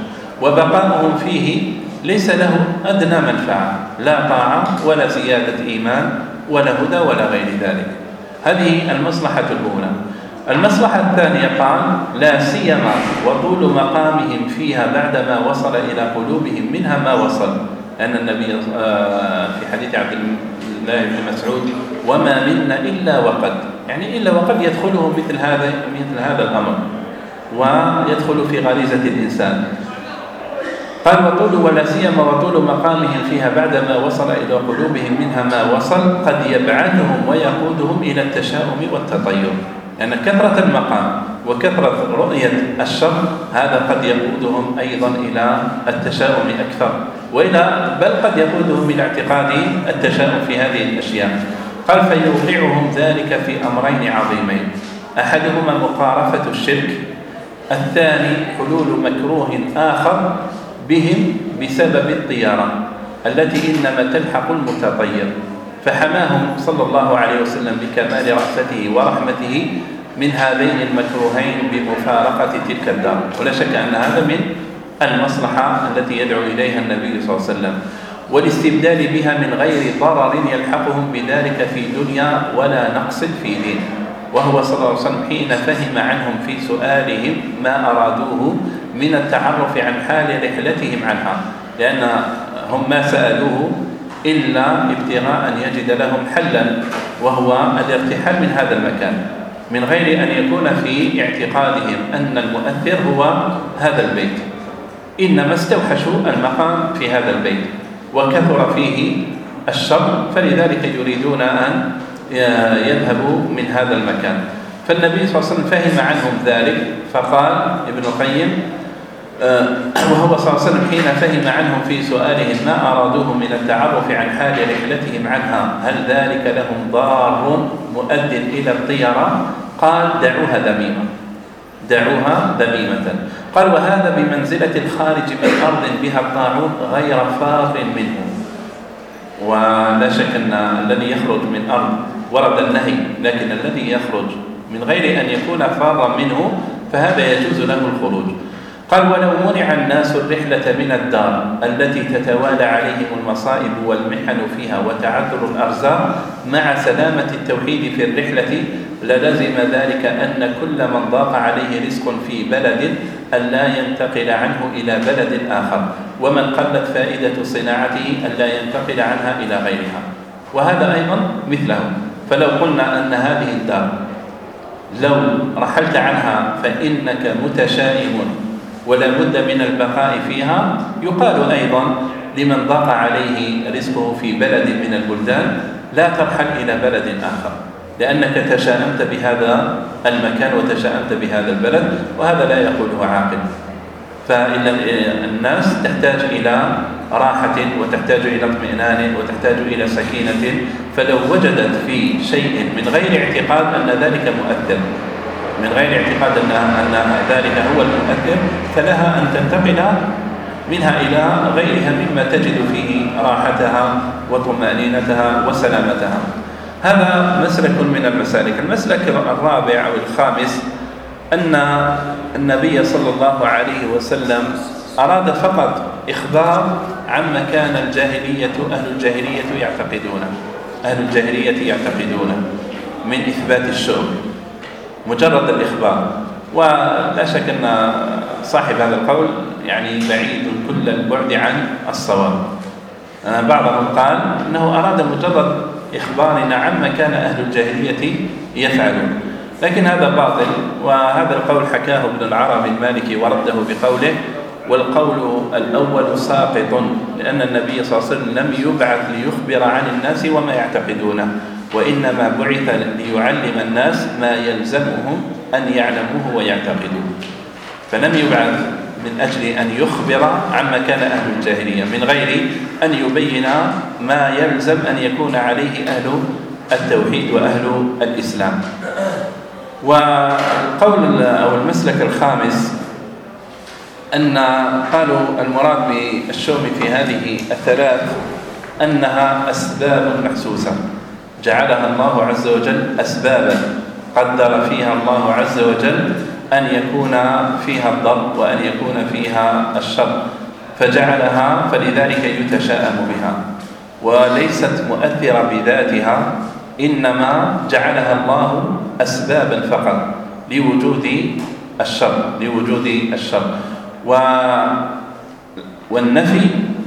وبقاؤهم فيه ليس له أدنى منفعة، لا طاعة ولا زيادة إيمان ولا هدى ولا غير ذلك. هذه المصلحة الأولى. المصلحة الثانية قال لا سيما وطول مقامهم فيها بعدما وصل إلى قلوبهم منها ما وصل، أن النبي في حديث عبد الله بن مسعود وما منا إلا وقد، يعني إلا وقد يدخله مثل هذا مثل هذا الأمر ويدخل في غريزة الإنسان. قال وطول ولا سيما وطول مقامهم فيها بعدما وصل إلى قلوبهم منها ما وصل قد يبعثهم ويقودهم إلى التشاؤم والتطير، لأن يعني كثرة المقام وكثرة رؤية الشر هذا قد يقودهم أيضا إلى التشاؤم أكثر، وإلى بل قد يقودهم إلى اعتقاد التشاؤم في هذه الأشياء. قال فيوقعهم ذلك في أمرين عظيمين، أحدهما مقارفة الشرك، الثاني حلول مكروه آخر بهم بسبب الطيرة التي إنما تلحق المتطير، فحماهم صلى الله عليه وسلم بكمال رأفته ورحمته من هذين المكروهين بمفارقة تلك الدار. ولا شك أن هذا من المصلحة التي يدعو إليها النبي صلى الله عليه وسلم، والاستبدال بها من غير ضرر يلحقهم بذلك في دنيا ولا نقص في دين. وهو صلى الله عليه وسلم حين فهم عنهم في سؤالهم ما أرادوه من التعرف عن حال رحلتهم عنها، لأن هم ما سألوه إلا ابتغاء أن يجد لهم حلا، وهو الارتحال من هذا المكان من غير أن يكون في اعتقادهم أن المؤثر هو هذا البيت، إنما استوحشوا المقام في هذا البيت وكثر فيه الشر، فلذلك يريدون أن يذهبوا من هذا المكان. فالنبي صلى الله عليه وسلم فهم عنهم ذلك، فقال ابن القيم وهو صلى الله عليه وسلم حين فهم عنهم في سؤالهم ما أرادوه من التعرف عن حال رحلتهم عنها هل ذلك لهم ضار مؤد إلى الطيرة، قال دعوها ذميمة دعوها ذميمة. قال وهذا بمنزلة الخارج من أرض بها الطاعون غير فار منه. ولا شك أن الذي يخرج من أرض ورد النهي، لكن الذي يخرج من غير أن يكون فارا منه فهذا يجوز له الخروج. قال ولو منع الناس الرحلة من الدار التي تتوالى عليهم المصائب والمحن فيها وتعذر الأرزاق مع سلامة التوحيد في الرحلة للزم ذلك أن كل من ضاق عليه رزق في بلد أن لا ينتقل عنه إلى بلد آخر، ومن قلت فائدة صناعته أن لا ينتقل عنها إلى غيرها. وهذا أيضا مثله. فلو قلنا أن هذه الدار لو رحلت عنها فإنك متشائم ولا بد من البقاء فيها، يقال أيضا لمن ضاق عليه رزقه في بلد من البلدان لا ترحل إلى بلد آخر، لأنك تشاءمت بهذا المكان وتشاءمت بهذا البلد، وهذا لا يقوله عاقل. فإن الناس تحتاج إلى راحة وتحتاج إلى اطمئنان وتحتاج إلى سكينة، فلو وجدت في شيء من غير اعتقاد أن ذلك مؤثر، من غير اعتقاد أن أن ذلك هو المؤثر، فلها أن تنتقل منها إلى غيرها مما تجد فيه راحتها وطمأنينتها وسلامتها. هذا مسلك من المسالك. المسلك الرابع أو الخامس أن النبي صلى الله عليه وسلم أراد فقط إخبار عما كان الجاهلية أهل الجاهلية يعتقدونه أهل الجاهلية يعتقدونه من إثبات الشؤم، مجرد الإخبار. ولا شك أن صاحب هذا القول يعني بعيد كل البعد عن الصواب. بعضهم قال أنه أراد مجرد إخبارنا عما كان أهل الجاهلية يفعلون، لكن هذا باطل. وهذا القول حكاه ابن العربي المالكي ورده بقوله والقول الأول ساقط، لأن النبي صلى الله عليه وسلم لم يبعث ليخبر عن الناس وما يعتقدونه، وإنما بعث ليعلم الناس ما يلزمهم أن يعلموه ويعتقدوه، فلم يبعث من أجل أن يخبر عما كان أهل الجاهلية من غير أن يبين ما يلزم أن يكون عليه أهل التوحيد وأهل الإسلام. والقول أو المسلك الخامس أن قالوا المراد بالشؤم في هذه الثلاث أنها أسباب محسوسة جعلها الله عز وجل أسبابا، قدر فيها الله عز وجل أن يكون فيها الضر وأن يكون فيها الشر، فجعلها فلذلك يتشاءم بها، وليست مؤثرة بذاتها، إنما جعلها الله أسبابا فقط لوجود الشر لوجود الشر و والنفي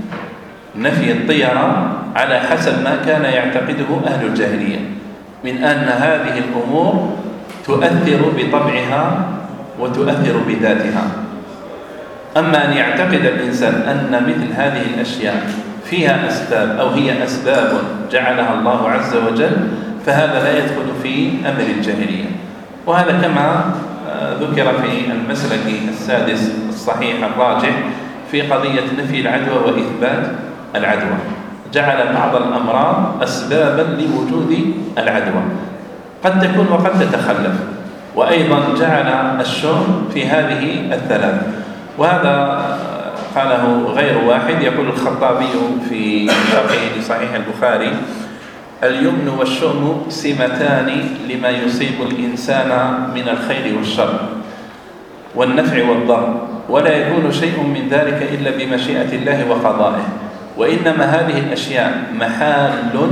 نفي الطيرة على حسب ما كان يعتقده أهل الجاهلية من أن هذه الأمور تؤثر بطبعها وتؤثر بذاتها. أما أن يعتقد الإنسان أن مثل هذه الأشياء فيها أسباب أو هي أسباب جعلها الله عز وجل، فهذا لا يدخل في أمر الجاهلية. وهذا كما ذكر في المسلك السادس الصحيح الراجح في قضية نفي العدوى وإثبات العدوى، جعل بعض الأمراض أسبابا لوجود العدوى قد تكون وقد تتخلف، وأيضا جعل الشرب في هذه الثلاث. وهذا قاله غير واحد. يقول الخطابي في شرحه لصحيح البخاري: اليمن والشؤم سمتان لما يصيب الإنسان من الخير والشر والنفع والضر، ولا يكون شيء من ذلك إلا بمشيئة الله وقضائه، وإنما هذه الأشياء محال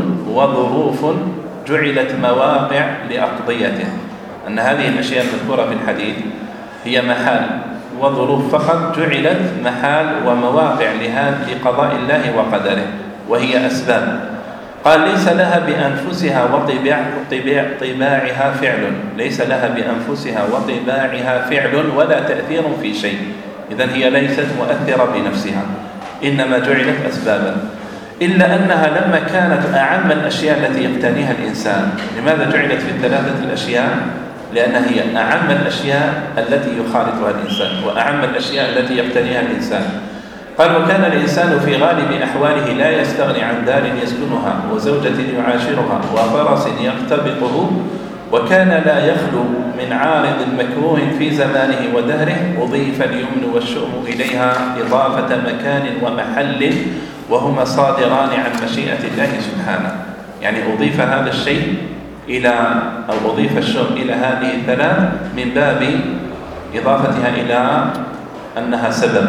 وظروف جعلت مواقع لأقضيته. أن هذه الأشياء المذكورة في الحديث هي محال وظروف فقط جعلت محال ومواقع لقضاء الله وقدره، وهي أسباب. قال: ليس لها بأنفسها وطباع طباعها فعل ليس لها بأنفسها وطباعها فعل ولا تأثير في شيء. إذن هي ليست مؤثرة بنفسها، إنما جعلت أسبابا، إلا أنها لما كانت أعم الأشياء التي يقتنيها الإنسان. لماذا جعلت في الثلاثة الأشياء؟ لأنها هي أعم الأشياء التي يخالطها الإنسان وأعم الأشياء التي يقتنيها الإنسان. قال: وكان الإنسان في غالب أحواله لا يستغني عن دار يسكنها وزوجة يعاشرها وفرس يرتبطه، وكان لا يخلو من عارض مكروه في زمانه ودهره، أضيف اليمن والشؤم إليها إضافة مكان ومحل، وهما صادران عن مشيئة الله سبحانه. يعني أضيف هذا الشيء إلى أو أضيف الشؤم إلى هذه الثلاث من باب إضافتها إلى أنها سبب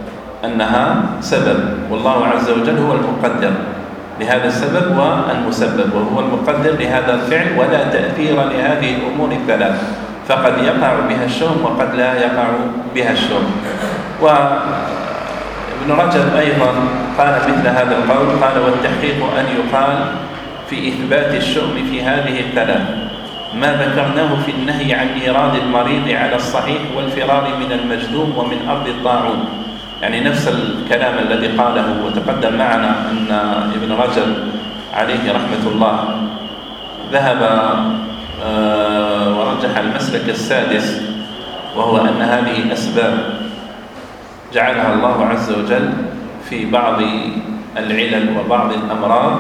أنها سبب والله عز وجل هو المقدر لهذا السبب والمسبب، وهو المقدر لهذا الفعل، ولا تأثير لهذه الأمور الثلاث، فقد يقع بها الشؤم وقد لا يقع بها الشؤم. وابن رجب أيضا قال مثل هذا القول، قال: والتحقيق أن يقال في إثبات الشؤم في هذه الثلاث ما ذكرناه في النهي عن إيراد المريض على الصحيح والفرار من المجذوم ومن أرض الطاعون. يعني نفس الكلام الذي قاله وتقدم معنا أن ابن رجب عليه رحمة الله ذهب ورجح المسلك السادس، وهو أن هذه أسباب جعلها الله عز وجل في بعض العلل وبعض الأمراض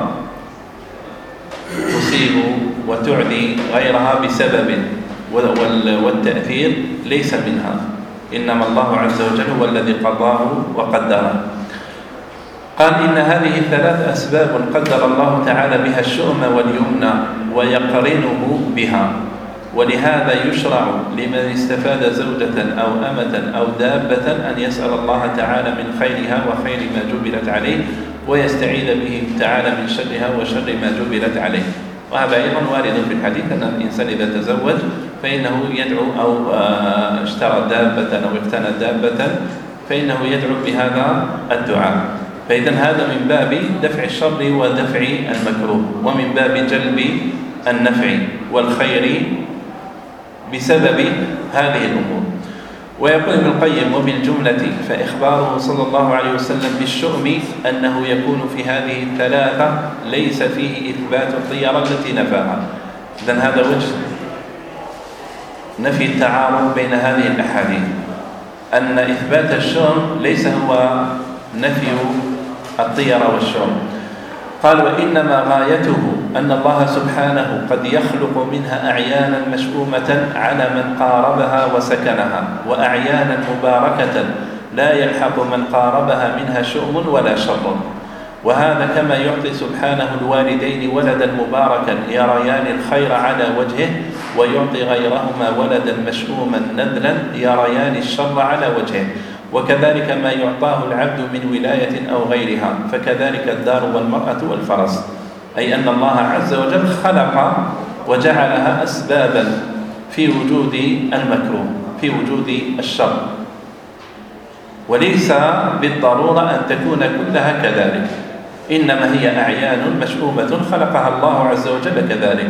تصيب وتعدي غيرها بسبب، والتأثير ليس منها، إنما الله عز وجل هو الذي قضاه وقدره. قال: إن هذه الثلاث أسباب قدر الله تعالى بها الشؤم واليمنى ويقرنه بها، ولهذا يشرع لمن استفاد زوجة أو أمة أو دابة أن يسأل الله تعالى من خيرها وخير ما جبلت عليه، ويستعيذ به تعالى من شرها وشر ما جبلت عليه. وهذا أيضا وارد في الحديث أن الإنسان إذا تزوج فإنه يدعو أو اشترى دابة أو اقتنى دابة فإنه يدعو بهذا الدعاء. فإذا هذا من باب دفع الشر ودفع المكروه، ومن باب جلب النفع والخير بسبب هذه الأمور. ويقول ابن القيم: وبالجملة فإخباره صلى الله عليه وسلم بالشؤم أنه يكون في هذه الثلاثة ليس فيه إثبات الطيرة التي نفاها. إذن هذا وجه نفي التعارض بين هذه الأحاديث، أن إثبات الشؤم ليس هو نفي الطيرة والشؤم. قال: وإنما غايته أن الله سبحانه قد يخلق منها أعيانا مشؤومة على من قاربها وسكنها، وأعيانا مباركة لا يلحق من قاربها منها شؤم ولا شر. وهذا كما يعطي سبحانه الوالدين ولدا مباركا يريان الخير على وجهه، ويعطي غيرهما ولدا مشؤوما نذلا يريان الشر على وجهه. وكذلك ما يعطاه العبد من ولاية أو غيرها، فكذلك الدار والمرأة والفرس، أي أن الله عز وجل خلق وجعلها أسبابا في وجود المكروه، في وجود الشر، وليس بالضرورة أن تكون كلها كذلك، إنما هي أعيان مشؤومة خلقها الله عز وجل كذلك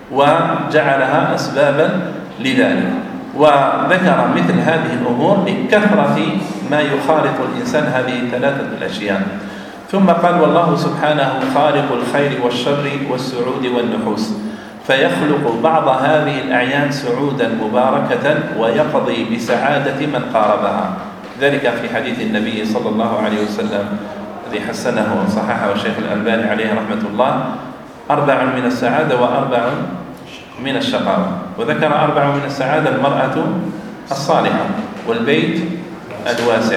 وجعلها أسبابا لذلك. وذكر مثل هذه الأمور لكثرة ما يخالط الإنسان هذه الثلاثة الأشياء. ثم قال: والله سبحانه خالق الخير والشر والسعود والنحوس، فيخلق بعض هذه الأعيان سعودا مباركة ويقضي بسعادة من قاربها. ذلك في حديث النبي صلى الله عليه وسلم الذي حسنه وصححه الشيخ الألباني عليه رحمة الله: أربع من السعادة وأربع من الشقاوة. وذكر أربع من السعادة: المرأة الصالحة، والبيت الواسع.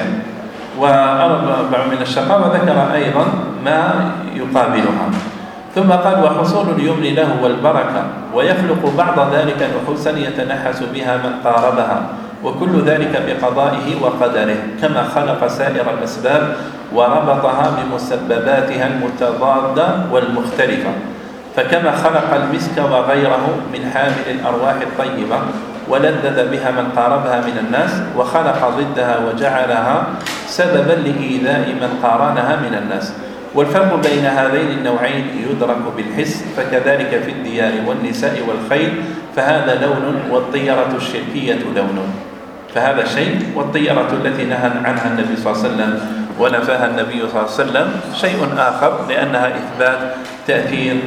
وأربع من الشقاوة ذكر أيضا ما يقابلها. ثم قال: وحصول اليمن له والبركة، ويخلق بعض ذلك نحوسا يتنحس بها من قاربها، وكل ذلك بقضائه وقدره، كما خلق سائر الأسباب وربطها بمسبباتها المتضادة والمختلفة. فكما خلق المسك وغيره من حامل الأرواح الطيبة ولذذ بها من قاربها من الناس، وخلق ضدها وجعلها سببا لإيذاء من قارنها من الناس. والفرق بين هذين النوعين يدرك بالحس، فكذلك في الديار والنساء والخيل، فهذا لون والطيرة الشركية لون، فهذا شيء، والطيرة التي نهى عنها النبي صلى الله عليه وسلم ونفاها النبي صلى الله عليه وسلم شيء آخر، لأنها إثبات تأثير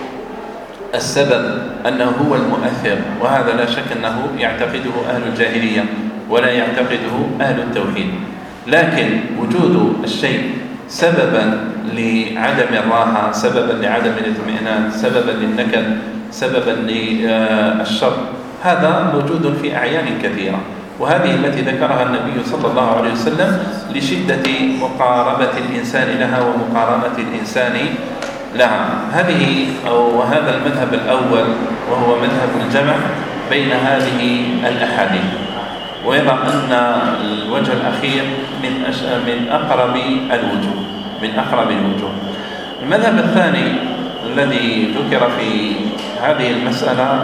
السبب أنه هو المؤثر، وهذا لا شك أنه يعتقده أهل الجاهلية ولا يعتقده أهل التوحيد. لكن وجود الشيء سببا لعدم الراحة، سببا لعدم الاطمئنان، سببا للنكد، سببا للشر، هذا موجود في أعيان كثيرة، وهذه التي ذكرها النبي صلى الله عليه وسلم لشدة مقاربة الإنسان لها ومقارنة الإنسان لها. هذه أو هذا المذهب الأول، وهو مذهب الجمع بين هذه الأحاديث، ويرى أن الوجه الأخير من أش... من أقرب الوجوه من أقرب الوجوه. المذهب الثاني الذي ذكر في هذه المسألة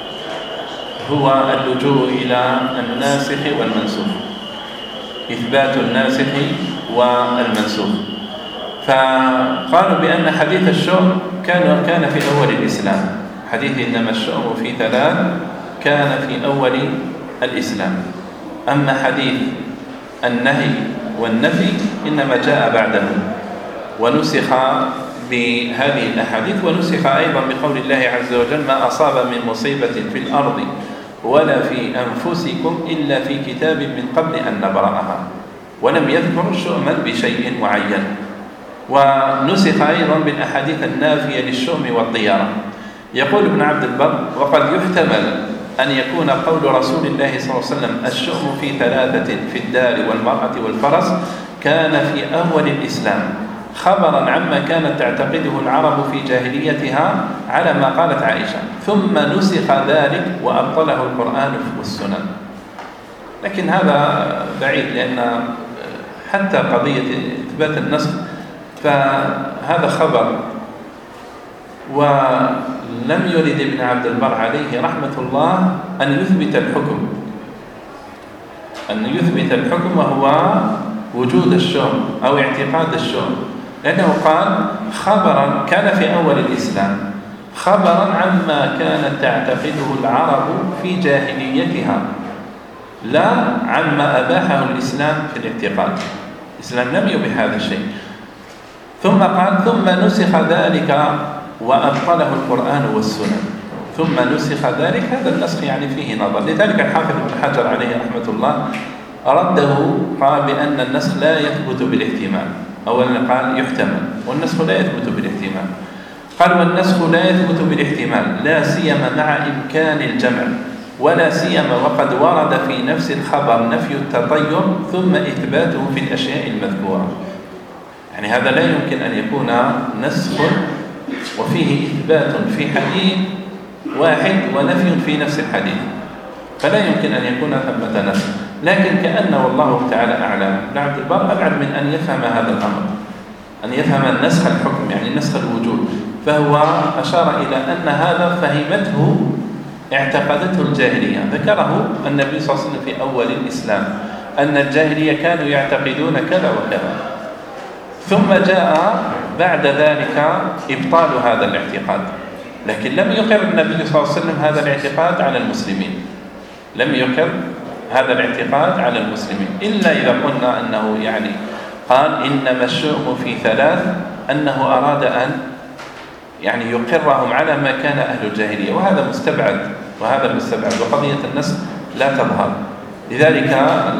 هو اللجوء إلى الناسخ والمنسوخ، إثبات الناسخ والمنسوخ. فقالوا بأن حديث الشؤم كان كان في أول الإسلام، حديث إنما الشؤم في ثلاث كان في أول الإسلام، أما حديث النهي والنفي إنما جاء بعده، ونسخ بهذه الأحاديث، ونسخ أيضا بقول الله عز وجل: ما أصاب من مصيبة في الأرض ولا في أنفسكم إلا في كتاب من قبل أن نبرأها، ولم يذكر شؤما بشيء معين. ونسخ أيضا بالأحاديث النافية للشؤم والطيرة. يقول ابن عبد البر: وقد يحتمل أن يكون قول رسول الله صلى الله عليه وسلم الشؤم في ثلاثة في الدار والمرأة والفرس كان في أول الإسلام خبرا عما كانت تعتقده العرب في جاهليتها على ما قالت عائشة، ثم نسخ ذلك وأبطله القرآن والسنن. لكن هذا بعيد، لأن حتى قضية إثبات النسخ فهذا خبر، ولم يرد ابن عبد البر عليه رحمة الله أن يثبت الحكم أن يثبت الحكم وهو وجود الشؤم أو اعتقاد الشؤم، لأنه قال خبرا كان في أول الإسلام خبرا عما كانت تعتقده العرب في جاهليتها، لا عما أباحه الإسلام في الاعتقاد. الإسلام لم يبح هذا الشيء. ثم قال: ثم نسخ ذلك وأبطله القرآن والسنن. ثم نسخ ذلك، هذا النسخ يعني فيه نظر، لذلك الحافظ ابن حجر عليه رحمة الله رده، قال بأن النسخ لا يثبت بالاحتمال. أولا قال يحتمل، والنسخ لا يثبت بالاحتمال. قال: والنسخ لا يثبت بالاحتمال لا سيما مع إمكان الجمع، ولا سيما وقد ورد في نفس الخبر نفي التطير ثم إثباته في الأشياء المذكورة. يعني هذا لا يمكن أن يكون نسخ وفيه إثبات في حديث واحد ونفي في نفس الحديث، فلا يمكن أن يكون ثمة نسخ. لكن كأنه والله تعالى أعلم ابن عبد البر أبعد من أن يفهم هذا الأمر، أن يفهم النسخ الحكم يعني نسخ الوجود، فهو أشار إلى أن هذا فهمته اعتقدته الجاهلية. ذكره النبي صلى الله عليه وسلم في أول الإسلام أن الجاهلية كانوا يعتقدون كذا وكذا، ثم جاء بعد ذلك إبطال هذا الاعتقاد، لكن لم يقر النبي صلى الله عليه وسلم هذا الاعتقاد على المسلمين، لم يقر هذا الاعتقاد على المسلمين إلا إذا قلنا أنه يعني قال إنما الشؤم في ثلاث، أنه أراد أن يعني يقرهم على ما كان أهل الجاهلية، وهذا مستبعد وهذا مستبعد وقضية النسخ لا تظهر. لذلك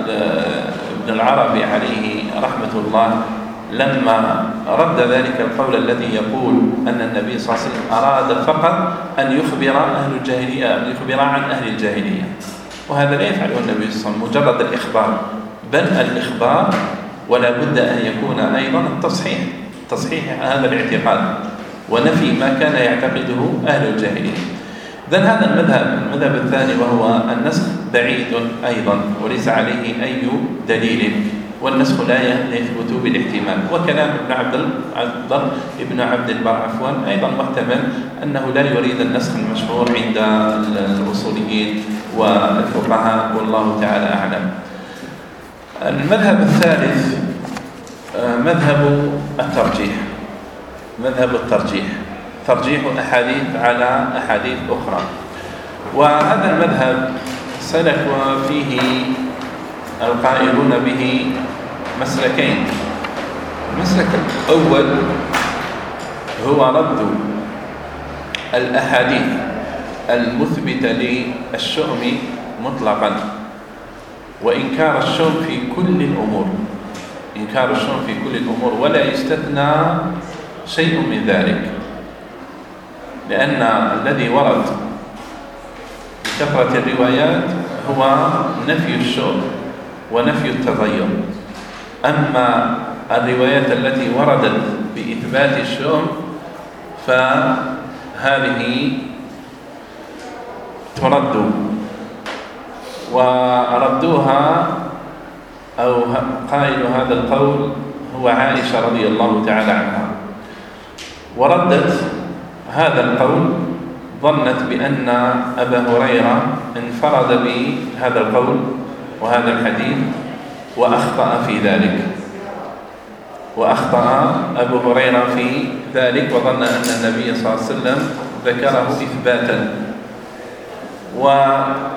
ابن العربي عليه رحمة الله لما رد ذلك القول الذي يقول أن النبي صلى الله عليه وسلم أراد فقط أن يخبر أهل الجاهلية أن يخبر عن أهل الجاهلية، وهذا لا يفعله النبي صلى الله عليه وسلم مجرد الإخبار، بل الإخبار ولا بد أن يكون أيضا التصحيح تصحيح هذا الاعتقاد ونفي ما كان يعتقده أهل الجاهلية. إذن هذا المذهب المذهب الثاني وهو النسخ بعيد أيضا وليس عليه أي دليل، والنسخ لا يثبت بالاحتمال. وكلام ابن عبد البر ابن عبد البر عفوا أيضا محتمل أنه لا يريد النسخ المشهور عند الأصوليين والفقهاء والله تعالى أعلم. المذهب الثالث مذهب الترجيح، مذهب الترجيح ترجيح أحاديث على أحاديث أخرى. وهذا المذهب سلك فيه القائلون به مسلكين. المسلك الأول هو رد الأحاديث المثبتة للشؤم مطلقا وإنكار الشؤم في كل الأمور، إنكار الشؤم في كل الأمور ولا يستثنى شيء من ذلك، لأن الذي ورد بكثرة الروايات هو نفي الشؤم ونفي التغير. أما الروايات التي وردت بإثبات الشؤم فهذه ترد، وردوها أو قائل هذا القول هو عائشة رضي الله تعالى عنها، وردت هذا القول ظنت بأن أبا هريرة انفرد بهذا القول وهذا الحديث وأخطأ في ذلك، وأخطأ أبو هريرة في ذلك وظن أن النبي صلى الله عليه وسلم ذكره إثباتا، وذهبت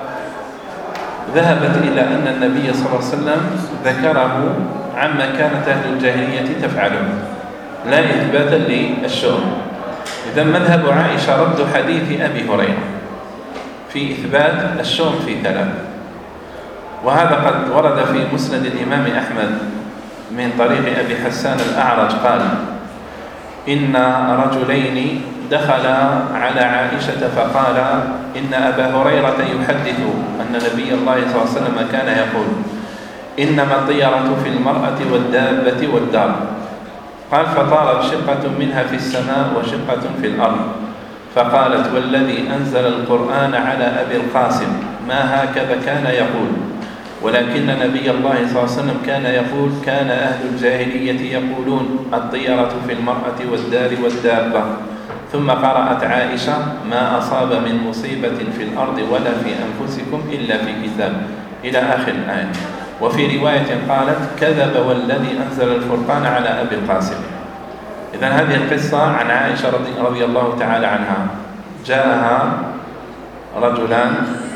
إلى أن النبي صلى الله عليه وسلم ذكره عما كانت أهل الجاهلية تفعله لا إثباتا للشؤم. إذا مذهب عائشة رد حديث أبي هريرة في إثبات الشؤم في ثلاث، وهذا قد ورد في مسند الإمام أحمد من طريق أبي حسان الأعرج قال إن رجلين دخلا على عائشة فقال إن أبا هريرة يحدث أن نبي الله صلى الله عليه وسلم كان يقول إنما الطيرة في المرأة والدابة والدار. قال فطارت شقة منها في السماء وشقة في الأرض، فقالت والذي أنزل القرآن على أبي القاسم ما هكذا كان يقول، ولكن نبي الله صلى الله عليه وسلم كان يقول كان أهل الجاهلية يقولون الطيرة في المرأة والدار والدابة. ثم قرأت عائشة ما أصاب من مصيبة في الأرض ولا في أنفسكم إلا في كتاب إلى آخر الآية. وفي رواية قالت كذب والذي أنزل الفرقان على أبي القاسم. إذن هذه القصة عن عائشة رضي, رضي الله تعالى عنها. جاءها رجلان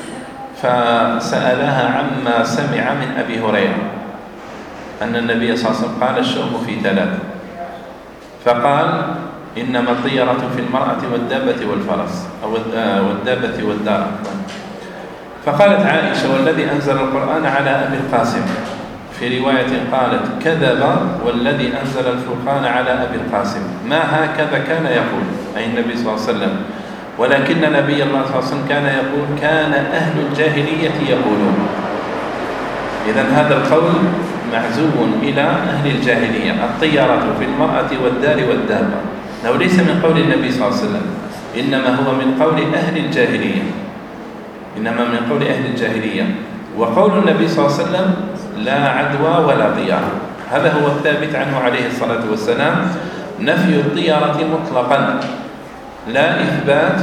فسألها عما سمع من أبي هريرة أن النبي صلى الله عليه وسلم قال الشؤم في ثلاث، فقال إنما الطيرة في المرأة والدابة والفرس أو والدابة والدار. فقالت عائشة والذي أنزل القرآن على أبي القاسم. في رواية قالت كذب والذي أنزل الفرقان على أبي القاسم ما هكذا كان يقول، أي النبي صلى الله عليه وسلم، ولكن نبي الله صلى الله عليه وسلم كان يقول كان أهل الجاهلية يقولون. إذن هذا القول معزو إلى أهل الجاهلية، الطيرة في المرأة والدار والدابة، أنه ليس من قول النبي صلى الله عليه وسلم، إنما هو من قول أهل الجاهلية، إنما من قول أهل الجاهلية. وقول النبي صلى الله عليه وسلم لا عدوى ولا طيرة، هذا هو الثابت عنه عليه الصلاة والسلام، نفي الطيرة مطلقا، لا إثبات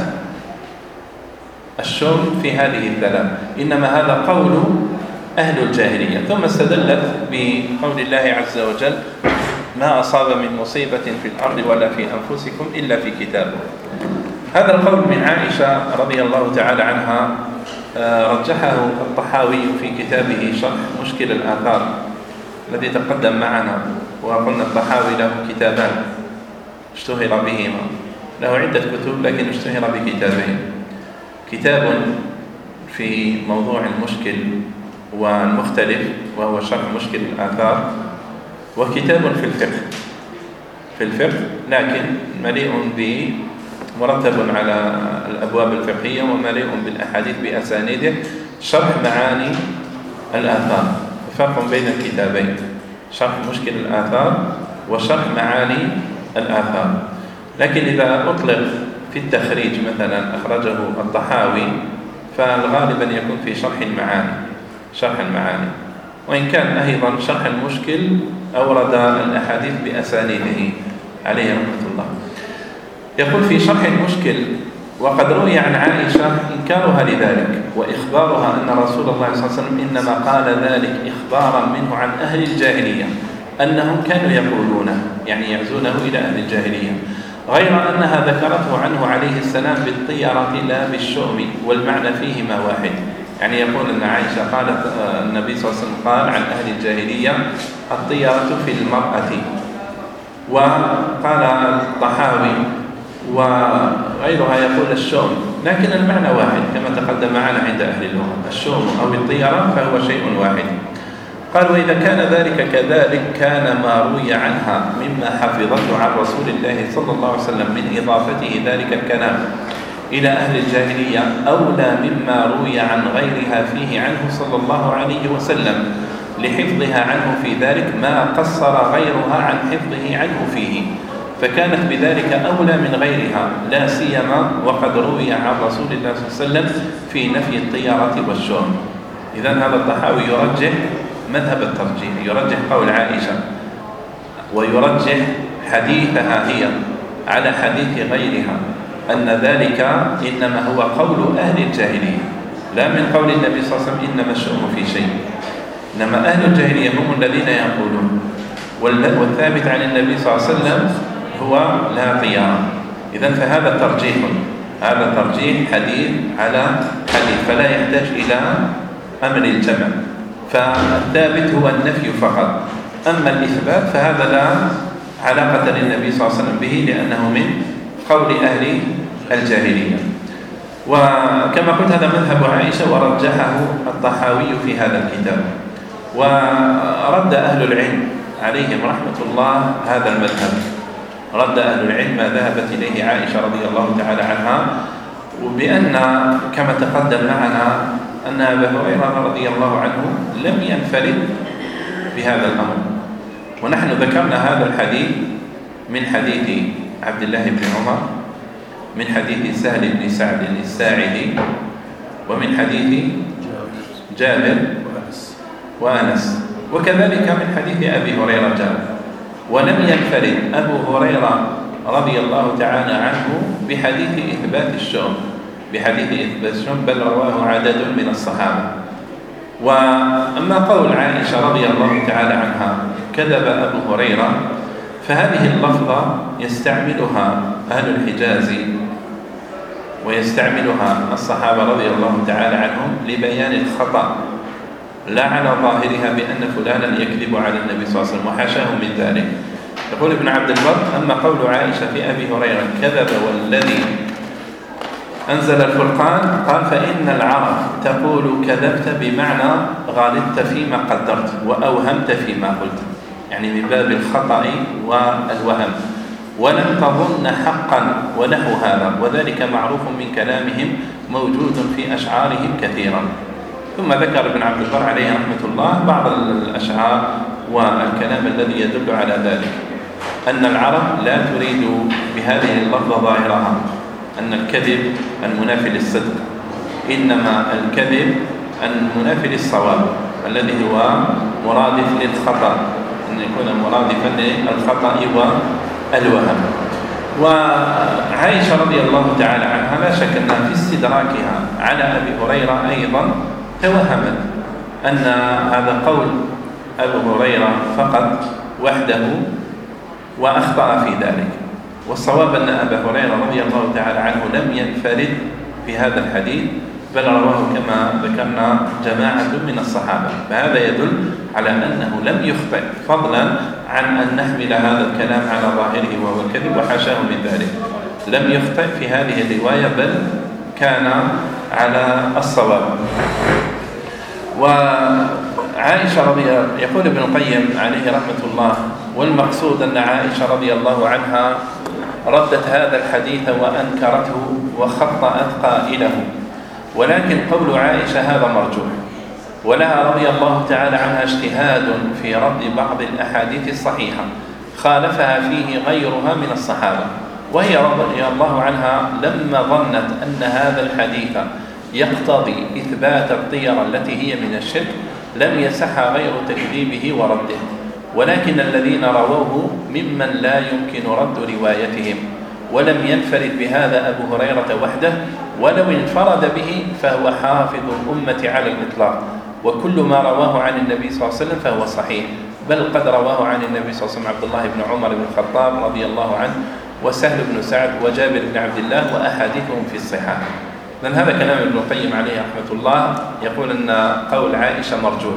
الشرب في هذه الثلاث، إنما هذا قول أهل الجاهلية. ثم استدلت بقول الله عز وجل ما أصاب من مصيبة في الأرض ولا في أنفسكم إلا في كتاب. هذا القول من عائشة رضي الله تعالى عنها رجحه الطحاوي في كتابه شرح مشكل الآثار الذي تقدم معنا، وقلنا الطحاوي له كتابان اشتهر بهما، له عدة كتب لكن اشتهر بكتابين، كتاب في موضوع المشكل والمختلف وهو شرح مشكل الآثار، وكتاب في الفقه في الفقه لكن مليء ب مرتب على الأبواب الفقهية ومليء بالأحاديث بأسانيده، شرح معاني الآثار، فرق بين الكتابين، شرح مشكل الآثار وشرح معاني الآثار. لكن إذا أطلق في التخريج مثلا أخرجه الطحاوي، فالغالب أن يكون في شرح المعاني شرح المعاني وإن كان أيضا شرح المشكل أورد الأحاديث بأسانيده عليه رحمة الله. يقول في شرح المشكل: وقد روي عن عائشة إنكارها لذلك وإخبارها أن رسول الله صلى الله عليه وسلم إنما قال ذلك إخبارا منه عن أهل الجاهلية أنهم كانوا يقولونه، يعني يعزونه إلى أهل الجاهلية، غير أنها ذكرته عنه عليه السلام بالطيرة لا بالشؤم، والمعنى فيهما واحد. يعني يقول أن عائشة قالت النبي صلى الله عليه وسلم قال عن أهل الجاهلية الطيرة في المرأة، وقال الطحاوي وغيرها يقول الشؤم، لكن المعنى واحد كما تقدم معنا عند أهل اللغة، الشؤم أو الطيرة فهو شيء واحد. قال: وإذا كان ذلك كذلك كان ما روي عنها مما حفظته عن رسول الله صلى الله عليه وسلم من إضافته ذلك الكلام إلى أهل الجاهلية أولى مما روي عن غيرها فيه عنه صلى الله عليه وسلم، لحفظها عنه في ذلك ما قصر غيرها عن حفظه عنه فيه، فكانت بذلك أولى من غيرها، لا سيما وقد روي عن رسول الله صلى الله عليه وسلم في نفي الطيرة والشؤم. إذن هذا الطحاوي يرجح مذهب الترجيح، يرجح قول عائشة ويرجح حديثها هي على حديث غيرها، أن ذلك إنما هو قول أهل الجاهلية لا من قول النبي صلى الله عليه وسلم إنما الشؤم في شيء، إنما أهل الجاهلية هم الذين يقولون، والثابت عن النبي صلى الله عليه وسلم هو لا طيرة. إذن فهذا ترجيح، هذا ترجيح حديث على حديث، فلا يحتاج إلى أمر الجمع، فالثابت هو النفي فقط، أما الإثبات فهذا لا علاقة للنبي صلى الله عليه وسلم به، لأنه من قول أهل الجاهلية. وكما قلت هذا مذهب عائشة ورجحه الطحاوي في هذا الكتاب، ورد أهل العلم عليهم رحمة الله هذا المذهب، رد أهل العلم ما ذهبت إليه عائشة رضي الله تعالى عنها، وبأن كما تقدم معنا أن أبا هريرة رضي الله عنه لم ينفرد بهذا الأمر، ونحن ذكرنا هذا الحديث من حديث عبد الله بن عمر، من حديث سهل بن سعد الساعدي، ومن حديث جابر وأنس، وكذلك من حديث أبي هريرة جابر. ولم ينفرد أبو هريرة رضي الله تعالى عنه بحديث إثبات الشؤم، بحديث إثبات الشؤم، بل رواه عدد من الصحابة. وأما قول عائشة رضي الله تعالى عنها كذب أبو هريرة، فهذه اللفظة يستعملها أهل الحجاز ويستعملها الصحابة رضي الله تعالى عنهم لبيان الخطأ، لا على ظاهرها بأن فلانا يكذب على النبي صلى الله عليه وسلم، وحاشاه من ذلك. يقول ابن عبد البر: أما قول عائشة في أبي هريرة كذب والذي أنزل الفرقان، قال: فإن العرب تقول كذبت بمعنى غلطت فيما قدرت وأوهمت فيما قلت، يعني من باب الخطأ والوهم، ولم تظن حقا ونحو هذا، وذلك معروف من كلامهم موجود في أشعارهم كثيرا. ثم ذكر ابن عبد البر عليه رحمة الله بعض الأشعار والكلام الذي يدل على ذلك أن العرب لا تريد بهذه اللفظة ظاهرها أن الكذب المنافي للصدق، إنما الكذب المنافي للصواب الذي هو مرادف للخطأ، أن يكون مرادفا للخطأ والوهم. وعائشة رضي الله تعالى عنها لا شك أنها في استدراكها على أبي هريرة أيضا توهمت أن هذا قول أبي هريرة فقط وحده وأخطأ في ذلك، والصواب أن أبا هريرة رضي الله تعالى عنه لم ينفرد في هذا الحديث، بل رواه كما ذكرنا جماعة من الصحابة، فهذا يدل على أنه لم يخطئ، فضلا عن أن نحمل هذا الكلام على ظاهره وهو الكذب وحاشاه من ذلك. لم يخطئ في هذه الرواية بل كان على الصواب. وعائشة رضي يقول ابن القيم عليه رحمة الله: والمقصود أن عائشة رضي الله عنها ردت هذا الحديث وأنكرته وخطأت قائله، ولكن قول عائشة هذا مرجوح، ولها رضي الله تعالى عنها اجتهاد في رد بعض الأحاديث الصحيحة خالفها فيه غيرها من الصحابة، وهي رضي الله عنها لما ظنت أن هذا الحديث يقتضي إثبات الطيرة التي هي من الشرك لم يسح غير تكذيبه ورده، ولكن الذين رووه ممن لا يمكن رد روايتهم، ولم ينفرد بهذا أبو هريرة وحده، ولو انفرد به فهو حافظ الأمة على الإطلاق، وكل ما رواه عن النبي صلى الله عليه وسلم فهو صحيح، بل قد رواه عن النبي صلى الله عليه وسلم عبد الله بن عمر بن الخطاب رضي الله عنه وسهل بن سعد وجابر بن عبد الله وأحاديثهم في الصحاح. لأن هذا كلام ابن القيم عليه رحمة الله، يقول أن قول عائشة مرجوح،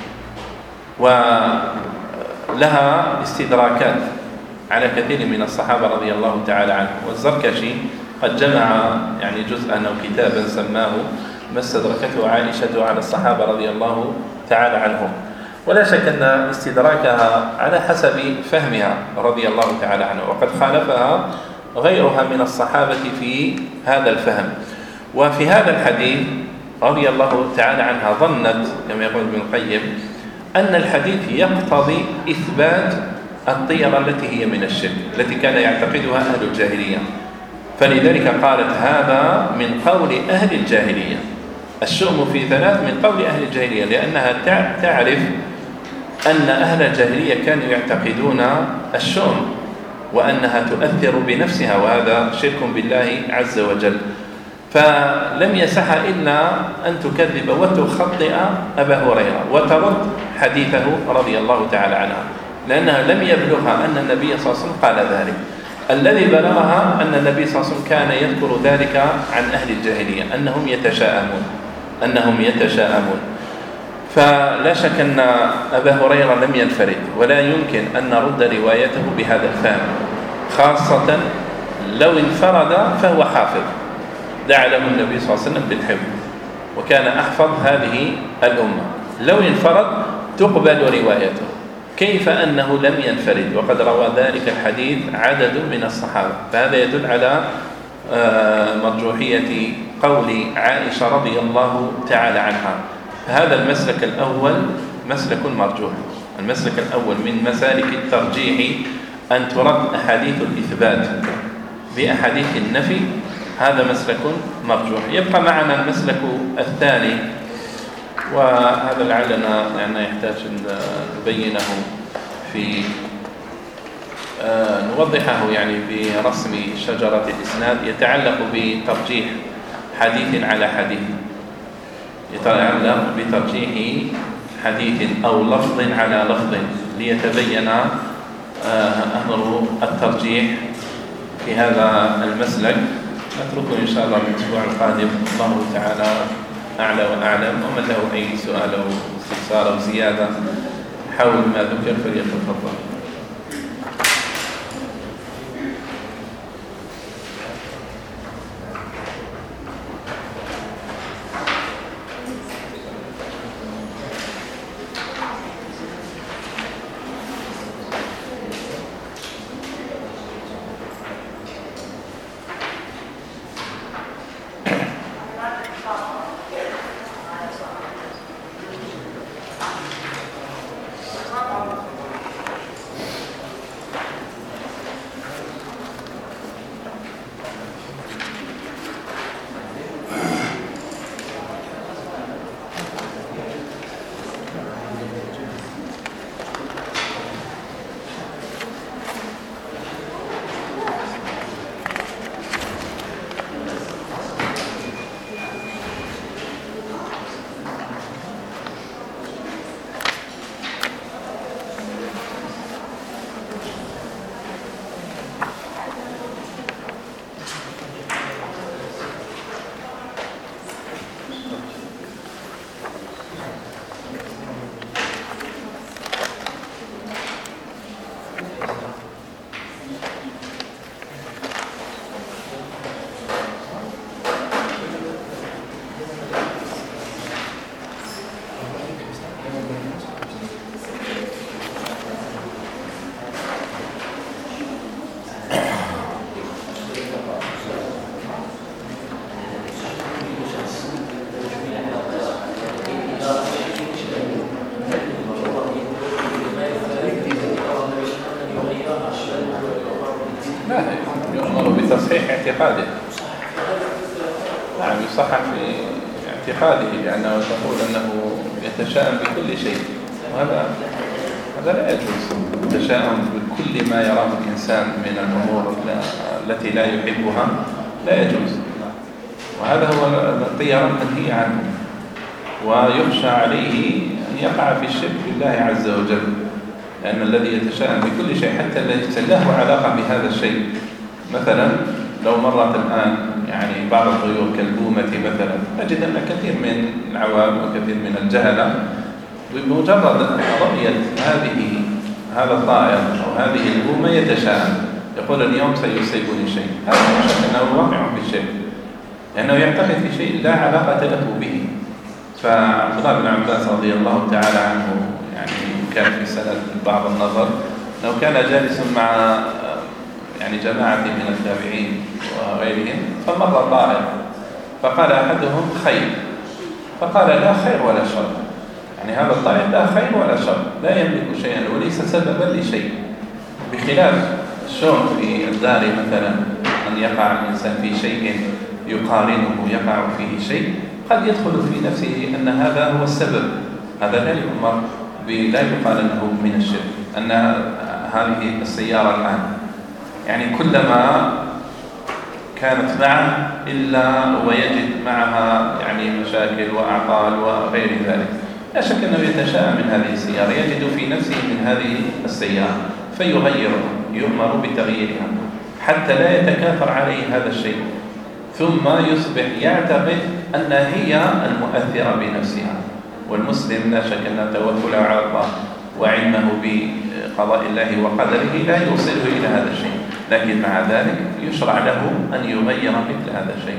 ولها استدراكات على كثير من الصحابة رضي الله تعالى عنهم. والزركشي قد جمع يعني جزءا أو كتابا سماه ما استدركته عائشة على الصحابة رضي الله تعالى عنهم، ولا شك أن استدراكها على حسب فهمها رضي الله تعالى عنها، وقد خالفها غيرها من الصحابة في هذا الفهم. وفي هذا الحديث رضي الله تعالى عنها ظنت كما يقول ابن القيم أن الحديث يقتضي إثبات الطيرة التي هي من الشرك التي كان يعتقدها أهل الجاهلية، فلذلك قالت هذا من قول أهل الجاهلية. الشؤم في ثلاث من قول أهل الجاهلية، لأنها تعرف أن أهل الجاهلية كانوا يعتقدون الشؤم وأنها تؤثر بنفسها، وهذا شرك بالله عز وجل، فلم يسح إلا أن تكذب وتخطئ أبا هريرة وترد حديثه رضي الله تعالى عنها، لأنها لم يبلغها أن النبي صلى الله عليه وسلم قال ذلك. الذي بلغها أن النبي صلى الله عليه وسلم كان يذكر ذلك عن أهل الجاهلية أنهم يتشاءمون أنهم يتشاءمون فلا شك أن أبا هريرة لم ينفرد، ولا يمكن أن نرد روايته بهذا الفهم، خاصة لو انفرد فهو حافظ دعا له النبي صلى الله عليه وسلم بالحفظ، وكان أحفظ هذه الأمة. لو انفرد تقبل روايته، كيف أنه لم ينفرد وقد روى ذلك الحديث عدد من الصحابة؟ فهذا يدل على مرجوحية قول عائشة رضي الله تعالى عنها. هذا المسلك الأول مسلك مرجوح. المسلك الأول من مسالك الترجيح أن ترد أحاديث الإثبات بأحاديث النفي، هذا مسلك مرجوح. يبقى معنا المسلك الثاني، وهذا لعلنا يعني يحتاج أن نبينه في آه نوضحه يعني برسم شجرة الإسناد، يتعلق بترجيح حديث على حديث، يتعلق بترجيح حديث أو لفظ على لفظ ليتبين آه أمر الترجيح في هذا المسلك. نتركه إن شاء الله الأسبوع القادم، الله تعالى أعلى وأعلم. ومن له أي سؤال أو استفسار أو زيادة حول ما ذكر فليتفضل. Thank you. لا، يؤمر بتصحيح اعتقاده. نعم، يصحح في اعتقاده، لأنه تقول أنه يتشائم بكل شيء، وهذا هذا لا يجوز. التشاؤم بكل ما يراه الإنسان من الأمور التي لا يحبها لا يجوز، وهذا هو الطيران المنهي عنه، ويخشى عليه أن يقع في الشرك بالله عز وجل، لأن الذي يتشائم بكل شيء حتى الذي له علاقة بهذا الشيء، مثلا لو مرت الآن يعني بعض الطيور كالبومة مثلا، نجد أن كثير من العوام وكثير من الجهلة بمجرد رؤية هذه هذا الطائر أو هذه البومة يتشائم، يقول اليوم سيصيبني شيء. هذا لا شك أنه واقع في الشرك، لأنه يعتقد في شيء لا علاقة له به. فعبد الله بن عباس رضي الله تعالى عنه يعني كان في سنة بعض النظر، لو كان جالس مع يعني جماعة من التابعين وغيرهم فمر طائر فقال أحدهم خير، فقال لا خير ولا شر، يعني هذا الطائر لا خير ولا شر، لا يملك شيئا وليس سببا لشيء، بخلاف الشوم في الدار مثلا أن يقع الإنسان في شيء يقارنه يقع فيه شيء قد يدخل في نفسه أن هذا هو السبب، هذا لا يؤمر، لا يقال أنه من الشرك. أن هذه السيارة الآن يعني كلما كانت معه إلا ويجد معها يعني مشاكل وأعطال وغير ذلك، لا شك أنه يتشائم من هذه السيارة، يجد في نفسه من هذه السيارة فيغيرها، يؤمر بتغييرها حتى لا يتكاثر عليه هذا الشيء، ثم يصبح يعتقد أن هي المؤثرة بنفسها. والمسلم لا شك أن توكله على الله وعلمه بقضاء الله وقدره لا يوصله إلى هذا الشيء، لكن مع ذلك يشرع له أن يغير مثل هذا الشيء.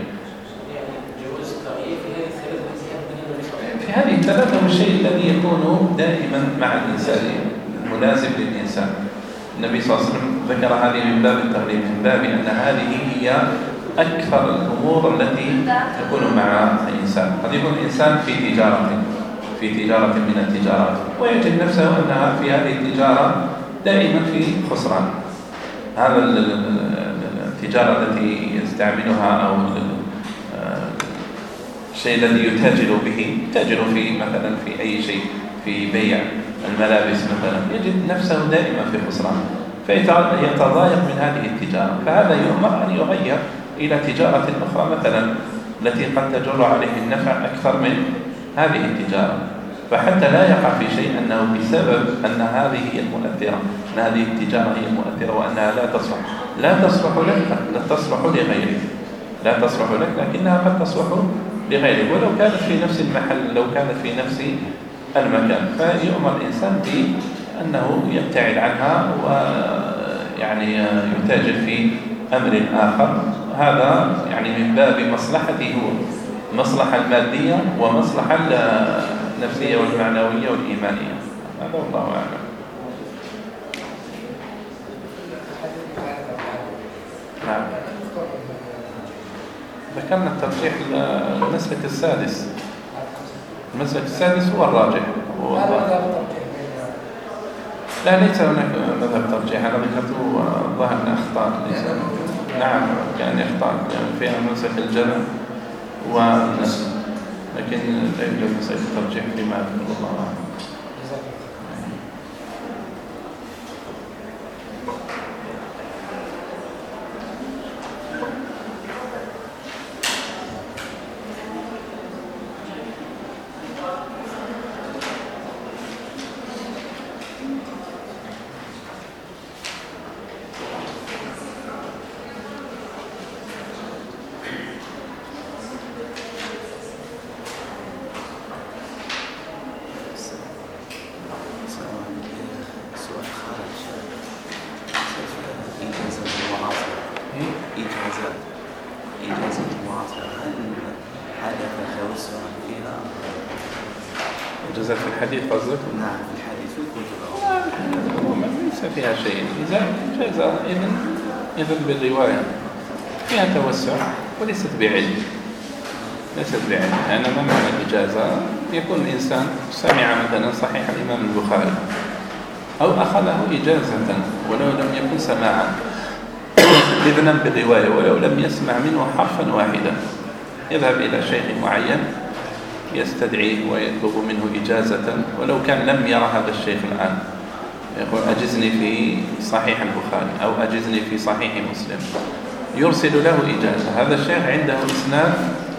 في هذه الثلاثة هو الشيء الذي يكون دائما مع الإنسان ملازم للإنسان. النبي صلى الله عليه وسلم ذكر هذه من باب التغليب، من باب أن هذه هي أكثر الأمور التي تكون مع الإنسان. قد يكون الإنسان في تجارة في تجارة من التجارات ويجد نفسه أنها في هذه التجارة دائما في خسران، هذا التجارة التي يستعملها أو الشيء الذي يتاجر به، يتاجر في مثلا في أي شيء، في بيع الملابس مثلا، يجد نفسه دائما في خسران فيتضايق من هذه التجارة، فهذا يؤمر أن يغير إلى تجارة أخرى مثلا التي قد تجر عليه النفع أكثر من هذه التجارة، فحتى لا يقع في شيء أنه بسبب أن هذه هي المؤثرة، أن هذه التجارة هي المؤثرة وأنها لا تصلح لا تصلح لك، لا تصلح لغيرك، لا تصلح لك لكنها قد تصلح لغيرك، ولو كانت في نفس المحل، لو كانت في نفس المكان، فيؤمر الإنسان بأنه يبتعد عنها ويعني يتاجر في أمر آخر. هذا يعني من باب مصلحته هو، المصلحة المادية ومصلحة النفسية والمعنوية والإيمانية. هذا والله أعلم. نعم، ذكرنا الترجيح المسلك السادس، المسلك السادس هو الراجح. هو لا، ليس هناك مذهب ترجيح، أنا ذكرته ظاهر من أخطاء. نعم، كان يخطأ فيها مسلك الجمع والنسل، لكن لا يوجد مسلك الترجيح لما أذكر الله عنه. إجازات في الحديث قصدك؟ نعم، في الحديث في الكتب عموما ليس فيها شيء، إذا إجازة إذن إذن بالرواية فيها توسع وليست بعلم، ليست بعلم، لأن ما معنى الإجازة؟ يكون الإنسان سمع مثلا صحيح الإمام البخاري أو أخذه إجازة ولو لم يكن سماعا إذنا بالرواية ولو لم يسمع منه حرفا واحدا، يذهب إلى شيخ معين يستدعيه ويطلب منه إجازة ولو كان لم يرى هذا الشيخ الآن، يقول أجزني في صحيح البخاري أو أجزني في صحيح مسلم، يرسل له إجازة. هذا الشيخ عنده إسناد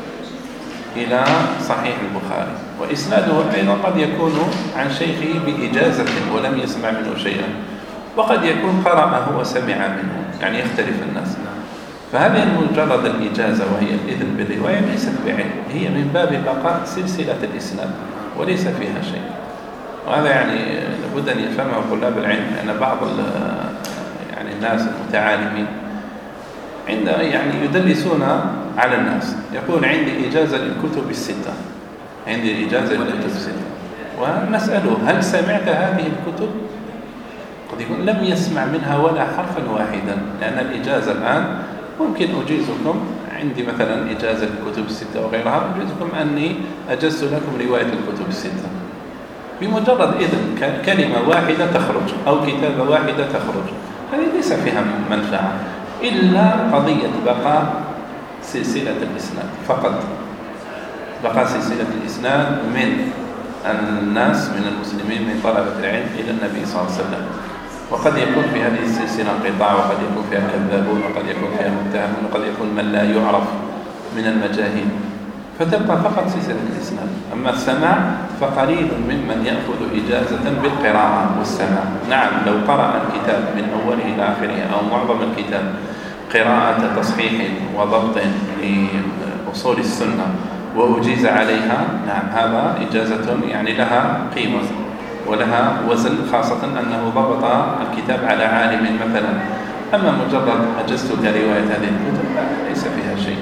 إلى صحيح البخاري، وإسناده أيضا قد يكون عن شيخه بإجازة ولم يسمع منه شيئا، وقد يكون قرأه وسمع منه، يعني يختلف الناس. فهذه مجرد الإجازة وهي الإذن بالرواية ليست بعلم، هي من باب بقاء سلسلة الإسناد وليس فيها شيء. وهذا يعني لابد أن يفهمه طلاب العلم، لأن بعض يعني الناس المتعالمين عند يعني يدلسون على الناس، يقول عندي إجازة للكتب الستة، عندي إجازة للكتب الستة، ونسأله هل سمعت هذه الكتب؟ قد يكون لم يسمع منها ولا حرفا واحدا، لأن الإجازة الآن ممكن أجيزكم، عندي مثلا إجازة الكتب الستة وغيرها، أجيزكم أني أجزت لكم رواية الكتب الستة بمجرد إذن كلمة واحدة تخرج أو كتابة واحدة تخرج، هذه ليس فيها منفعة إلا قضية بقاء سلسلة الإسناد فقط، بقاء سلسلة الإسناد من الناس من المسلمين من طلبة العلم إلى النبي صلى الله عليه وسلم. وقد يكون في هذه السلسلة انقطاع، وقد يكون فيها كذابون، وقد يكون فيها متهمون، وقد يكون من لا يعرف من المجاهيل، فتبقى فقط سلسلة الإسناد. أما السماع فقليل ممن يأخذ إجازة بالقراءة والسماع. نعم لو قرأ الكتاب من أوله إلى آخره أو معظم الكتاب قراءة تصحيح وضبط لأصول السنة وأجيز عليها، نعم هذا إجازة يعني لها قيمة ولها وزن، خاصة أنه ضبط الكتاب على عالم مثلا. أما مجرد أجزتك رواية هذه الكتب ليس فيها شيء.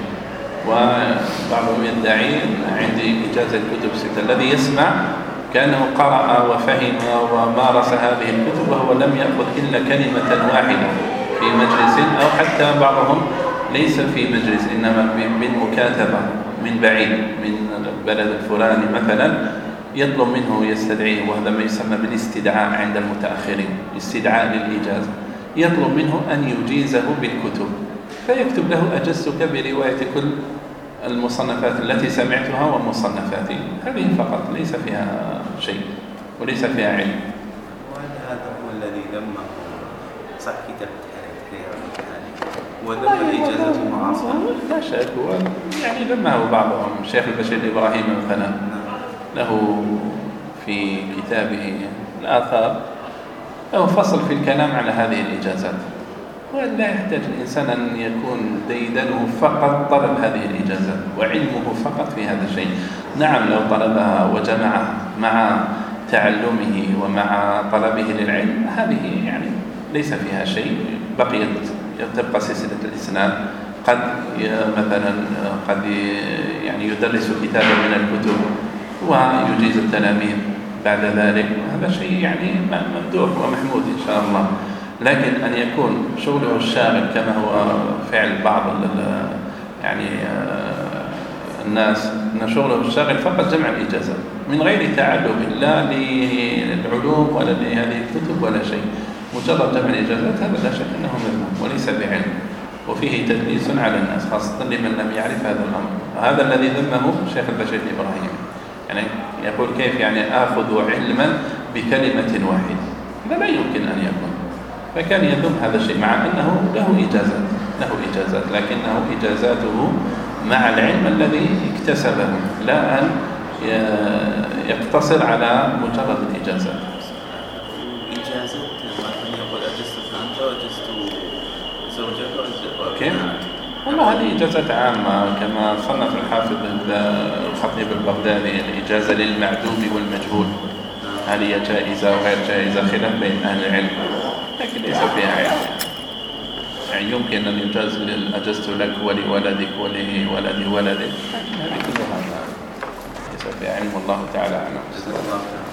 وبعضهم يدعي عندي إجازة الكتب الستة، الذي يسمع كأنه قرأ وفهم ومارس هذه الكتب وهو لم يأخذ إلا كلمة واحدة في مجلس، أو حتى بعضهم ليس في مجلس إنما بالمكاتبة من بعيد من البلد الفلاني مثلا، يطلب منه يستدعيه، وهذا ما يسمى بالاستدعاء عند المتأخرين، استدعاء للإجازة، يطلب منه أن يجيزه بالكتب، فيكتب له أجزتك برواية كل المصنفات التي سمعتها ومصنفاتي، هذه فقط ليس فيها شيء وليس فيها علم. وهل هذا هو الذي ذمه صح كتاب وذم الإجازة معاصرة؟ لا شك، هو يعني ذمه بعضهم. الشيخ البشير الإبراهيمي مثلا له في كتابه الآثار له فصل في الكلام على هذه الإجازات، ولا يحتاج الإنسان أن يكون ديدنه فقط طلب هذه الإجازات وعلمه فقط في هذا الشيء. نعم لو طلبها وجمعها مع تعلمه ومع طلبه للعلم هذه يعني ليس فيها شيء، بقيت تبقى سلسلة الإسناد. قد مثلا قد يعني يدرس كتابا من الكتب ويجيز التلاميذ بعد ذلك، هذا شيء يعني ممدوح ومحمود إن شاء الله. لكن أن يكون شغله الشاغل كما هو فعل بعض يعني الناس، أن شغله الشاغل فقط جمع الإجازات من غير تعلم لا للعلوم ولا لهذه الكتب ولا شيء، مجرد جمع الإجازات، هذا لا شك أنه مذموم وليس بعلم، وفيه تدليس على الناس خاصة لمن لم يعرف هذا الأمر. هذا الذي ذمه الشيخ البشير الإبراهيمي، يعني يقول كيف يعني آخذ علما بكلمة واحدة، هذا لا يمكن أن يكون. فكان يذم هذا الشيء مع أنه له إجازات له إجازات لكنه إجازاته مع العلم الذي اكتسبه، لا أن يقتصر على مجرد الإجازات. إجازة مثلا يقول أجزت أنت وأجزت زوجك كيف؟ والله هذه إجازات عامة كما صنف الحافظ الخطيب البغدادي الإجازة للمعدوم والمجهول، هل هي جائزة وغير جائزة خلاف بين أهل العلم، لكن ليس فيها علم. يعني يمكن أن يجاز أجزت لك ولولدك ولولد ولدك، لكن هذه كلها ليس فيها علم، والله تعالى أعلم.